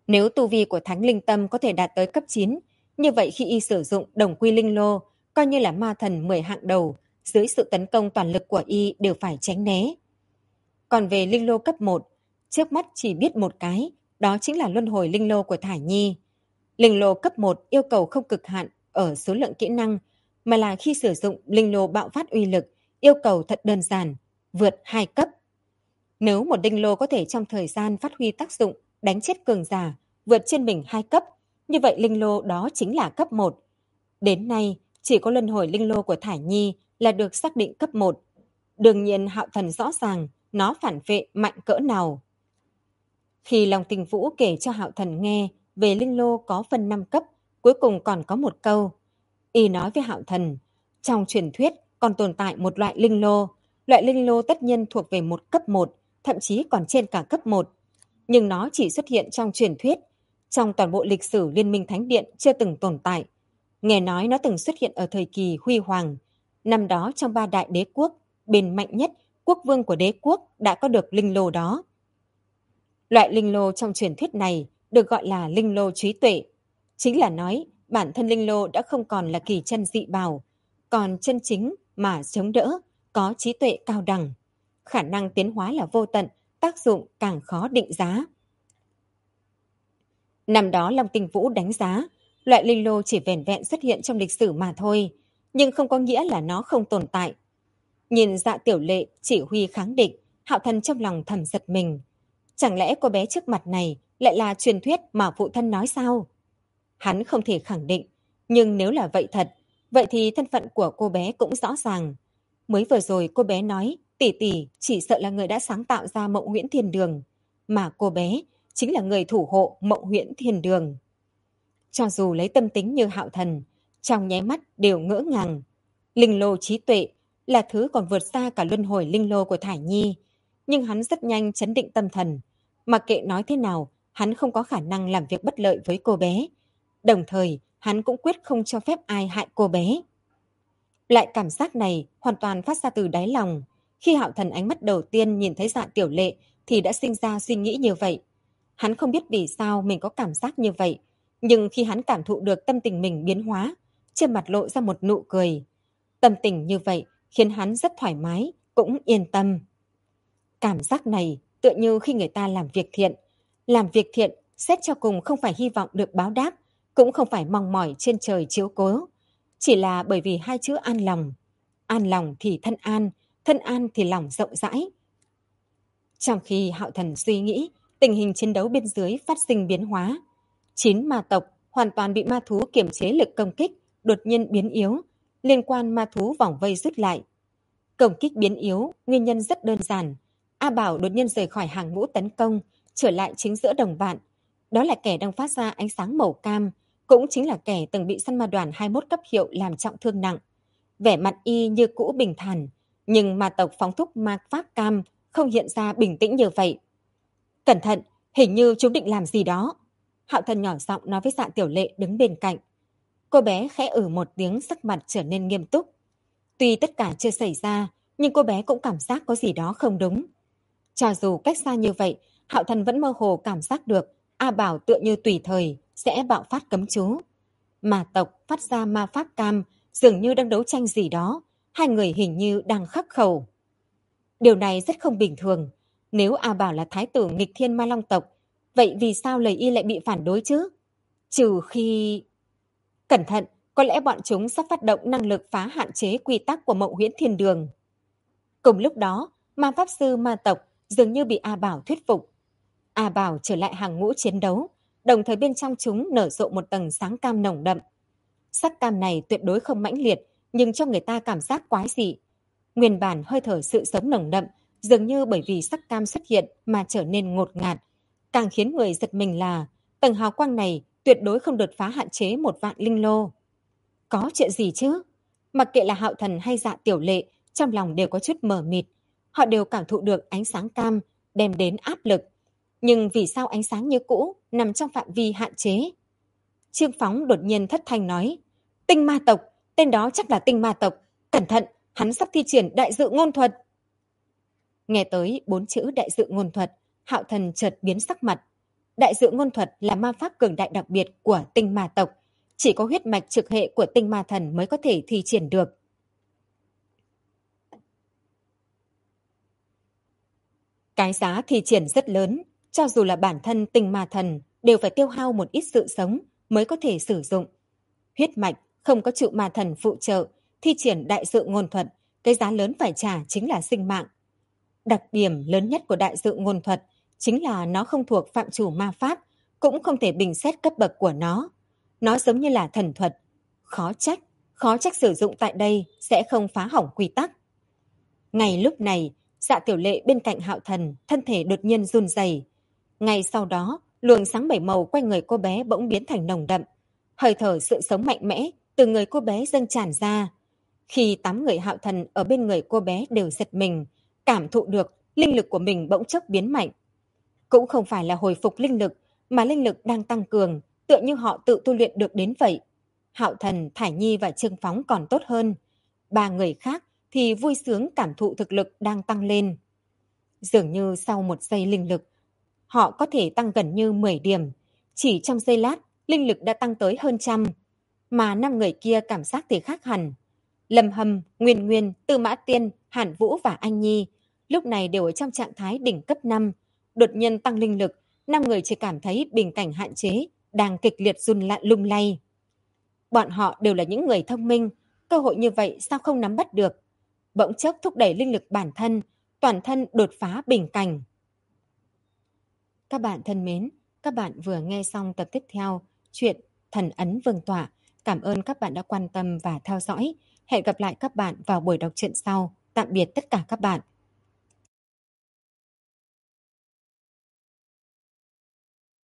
Nếu tu vi của Thánh Linh Tâm có thể đạt tới cấp 9, như vậy khi y sử dụng đồng quy linh lô, coi như là ma thần 10 hạng đầu, dưới sự tấn công toàn lực của y đều phải tránh né. Còn về linh lô cấp 1, trước mắt chỉ biết một cái, đó chính là luân hồi linh lô của Thải Nhi. Linh lô cấp 1 yêu cầu không cực hạn ở số lượng kỹ năng, mà là khi sử dụng linh lô bạo phát uy lực, yêu cầu thật đơn giản, vượt 2 cấp. Nếu một linh lô có thể trong thời gian phát huy tác dụng đánh chết cường giả, vượt trên mình 2 cấp, như vậy linh lô đó chính là cấp 1. Đến nay, chỉ có luân hồi linh lô của Thải Nhi là được xác định cấp 1. Đương nhiên Hạo Thần rõ ràng nó phản vệ mạnh cỡ nào. Khi Long Tình Vũ kể cho Hạo Thần nghe về linh lô có phân 5 cấp, cuối cùng còn có một câu. Y nói với Hạo Thần, trong truyền thuyết còn tồn tại một loại linh lô tất nhiên thuộc về một cấp 1, thậm chí còn trên cả cấp 1. Nhưng nó chỉ xuất hiện trong truyền thuyết, trong toàn bộ lịch sử Liên minh Thánh Điện chưa từng tồn tại. Nghe nói nó từng xuất hiện ở thời kỳ huy hoàng. Năm đó trong 3 đại đế quốc, bên mạnh nhất, quốc vương của đế quốc đã có được linh lô đó. Loại linh lô trong truyền thuyết này được gọi là linh lô trí tuệ. Chính là nói bản thân linh lô đã không còn là kỳ chân dị bảo, còn chân chính mà chống đỡ, có trí tuệ cao đẳng. Khả năng tiến hóa là vô tận, tác dụng càng khó định giá. Năm đó Long Tinh Vũ đánh giá, loại linh lô chỉ vẻn vẹn xuất hiện trong lịch sử mà thôi, nhưng không có nghĩa là nó không tồn tại. Nhìn Dạ Tiểu Lệ chỉ huy kháng địch, Hạo Thần trong lòng thầm giật mình. Chẳng lẽ cô bé trước mặt này lại là truyền thuyết mà phụ thân nói sao? Hắn không thể khẳng định, nhưng nếu là vậy thật, vậy thì thân phận của cô bé cũng rõ ràng. Mới vừa rồi cô bé nói tỷ tỷ chỉ sợ là người đã sáng tạo ra Mộng Huyễn Thiên Đường, mà cô bé chính là người thủ hộ Mộng Huyễn Thiên Đường. Cho dù lấy tâm tính như Hạo Thần, trong nháy mắt đều ngỡ ngàng. Linh lô trí tuệ là thứ còn vượt xa cả luân hồi linh lô của Thải Nhi, nhưng hắn rất nhanh trấn định tâm thần. Mặc kệ nói thế nào, hắn không có khả năng làm việc bất lợi với cô bé. Đồng thời, hắn cũng quyết không cho phép ai hại cô bé. Loại cảm giác này hoàn toàn phát ra từ đáy lòng. Khi Hạo Thần ánh mắt đầu tiên nhìn thấy Dạ Tiểu Lệ thì đã sinh ra suy nghĩ như vậy. Hắn không biết vì sao mình có cảm giác như vậy, nhưng khi hắn cảm thụ được tâm tình mình biến hóa, trên mặt lộ ra một nụ cười. Tâm tình như vậy khiến hắn rất thoải mái, cũng yên tâm. Cảm giác này tựa như khi người ta làm việc thiện. Làm việc thiện xét cho cùng không phải hy vọng được báo đáp, cũng không phải mong mỏi trên trời chiếu cố. Chỉ là bởi vì hai chữ an lòng. An lòng thì thân an thì lòng rộng rãi. Trong khi Hạo Thần suy nghĩ, tình hình chiến đấu bên dưới phát sinh biến hóa. 9 ma tộc hoàn toàn bị ma thú kiềm chế lực công kích, đột nhiên biến yếu, liên quan ma thú vòng vây rút lại. Công kích biến yếu, nguyên nhân rất đơn giản. A Bảo đột nhiên rời khỏi hàng ngũ tấn công, trở lại chính giữa đồng bạn. Đó là kẻ đang phát ra ánh sáng màu cam, cũng chính là kẻ từng bị săn ma đoàn 21 cấp hiệu làm trọng thương nặng. Vẻ mặt y như cũ bình thản, nhưng ma tộc phóng thúc ma pháp cam không hiện ra bình tĩnh như vậy. Cẩn thận, hình như chúng định làm gì đó. Hạo Thần nhỏ giọng nói với Dạ Tiểu Lệ đứng bên cạnh. Cô bé khẽ một tiếng, sắc mặt trở nên nghiêm túc. Tuy tất cả chưa xảy ra, nhưng cô bé cũng cảm giác có gì đó không đúng. Cho dù cách xa như vậy, Hạo Thần vẫn mơ hồ cảm giác được A Bảo tựa như tùy thời sẽ bạo phát cấm chú. Ma tộc phát ra ma pháp cam, dường như đang đấu tranh gì đó, hai người hình như đang khắc khẩu. Điều này rất không bình thường. Nếu A Bảo là thái tử nghịch thiên ma long tộc, vậy vì sao lời y lại bị phản đối chứ? Trừ khi... Cẩn thận, có lẽ bọn chúng sắp phát động năng lực phá hạn chế quy tắc của Mộng Huyễn Thiên Đường. Cùng lúc đó, ma pháp sư ma tộc dường như bị A Bảo thuyết phục. A Bảo trở lại hàng ngũ chiến đấu, đồng thời bên trong chúng nở rộ một tầng sáng cam nồng đậm. Sắc cam này tuyệt đối không mãnh liệt, nhưng cho người ta cảm giác quái dị. Nguyên bản hơi thở sự sống nồng đậm, dường như bởi vì sắc cam xuất hiện mà trở nên ngột ngạt. Càng khiến người giật mình là tầng hào quang này tuyệt đối không đột phá hạn chế 1.000 linh lô. Có chuyện gì chứ? Mặc kệ là Hạo Thần hay Dạ Tiểu Lệ, trong lòng đều có chút mờ mịt. Họ đều cảm thụ được ánh sáng cam đem đến áp lực. Nhưng vì sao ánh sáng như cũ nằm trong phạm vi hạn chế? Trương Phóng đột nhiên thất thanh nói, tinh ma tộc, tên đó chắc là tinh ma tộc. Cẩn thận, hắn sắp thi triển đại dự ngôn thuật. Nghe tới 4 chữ đại dự ngôn thuật, Hạo Thần chợt biến sắc mặt. Đại dự ngôn thuật là ma pháp cường đại đặc biệt của tinh ma tộc. Chỉ có huyết mạch trực hệ của tinh ma thần mới có thể thi triển được. Cái giá thi triển rất lớn, cho dù là bản thân tinh ma thần đều phải tiêu hao một ít sự sống mới có thể sử dụng. Huyết mạch không có trụ ma thần phụ trợ, thi triển đại dự ngôn thuật, cái giá lớn phải trả chính là sinh mạng. Đặc điểm lớn nhất của đại dự ngôn thuật chính là nó không thuộc phạm chủ ma pháp, cũng không thể bình xét cấp bậc của nó. Nó giống như là thần thuật, khó trách sử dụng tại đây sẽ không phá hỏng quy tắc. Ngay lúc này, Dạ Tiểu Lệ bên cạnh Hạo Thần, thân thể đột nhiên run rẩy. Ngay sau đó, luồng sáng bảy màu quanh người cô bé bỗng biến thành nồng đậm, hơi thở sự sống mạnh mẽ từ người cô bé dâng tràn ra. Khi 8 người Hạo Thần ở bên người cô bé đều giật mình, cảm thụ được linh lực của mình bỗng chốc biến mạnh. Cũng không phải là hồi phục linh lực, mà linh lực đang tăng cường, tựa như họ tự tu luyện được đến vậy. Hạo Thần, Thải Nhi và Trương Phóng còn tốt hơn. 3 người khác thì vui sướng cảm thụ thực lực đang tăng lên. Dường như sau một giây linh lực, họ có thể tăng gần như 10 điểm. Chỉ trong giây lát, linh lực đã tăng tới hơn 100. Mà 5 người kia cảm giác thì khác hẳn. Lâm Hâm, Nguyên Nguyên, Tư Mã Tiên, Hàn Vũ và Anh Nhi lúc này đều ở trong trạng thái đỉnh cấp 5. Đột nhiên tăng linh lực, 5 người chỉ cảm thấy bình cảnh hạn chế, đang kịch liệt run lạ lung lay. Bọn họ đều là những người thông minh, cơ hội như vậy sao không nắm bắt được. Bỗng chốc thúc đẩy linh lực bản thân, toàn thân đột phá bình cảnh. Các bạn thân mến, các bạn vừa nghe xong tập tiếp theo chuyện Thần Ấn Vương Tọa. Cảm ơn các bạn đã quan tâm và theo dõi. Hẹn gặp lại các bạn vào buổi đọc truyện sau. Tạm biệt tất cả các bạn.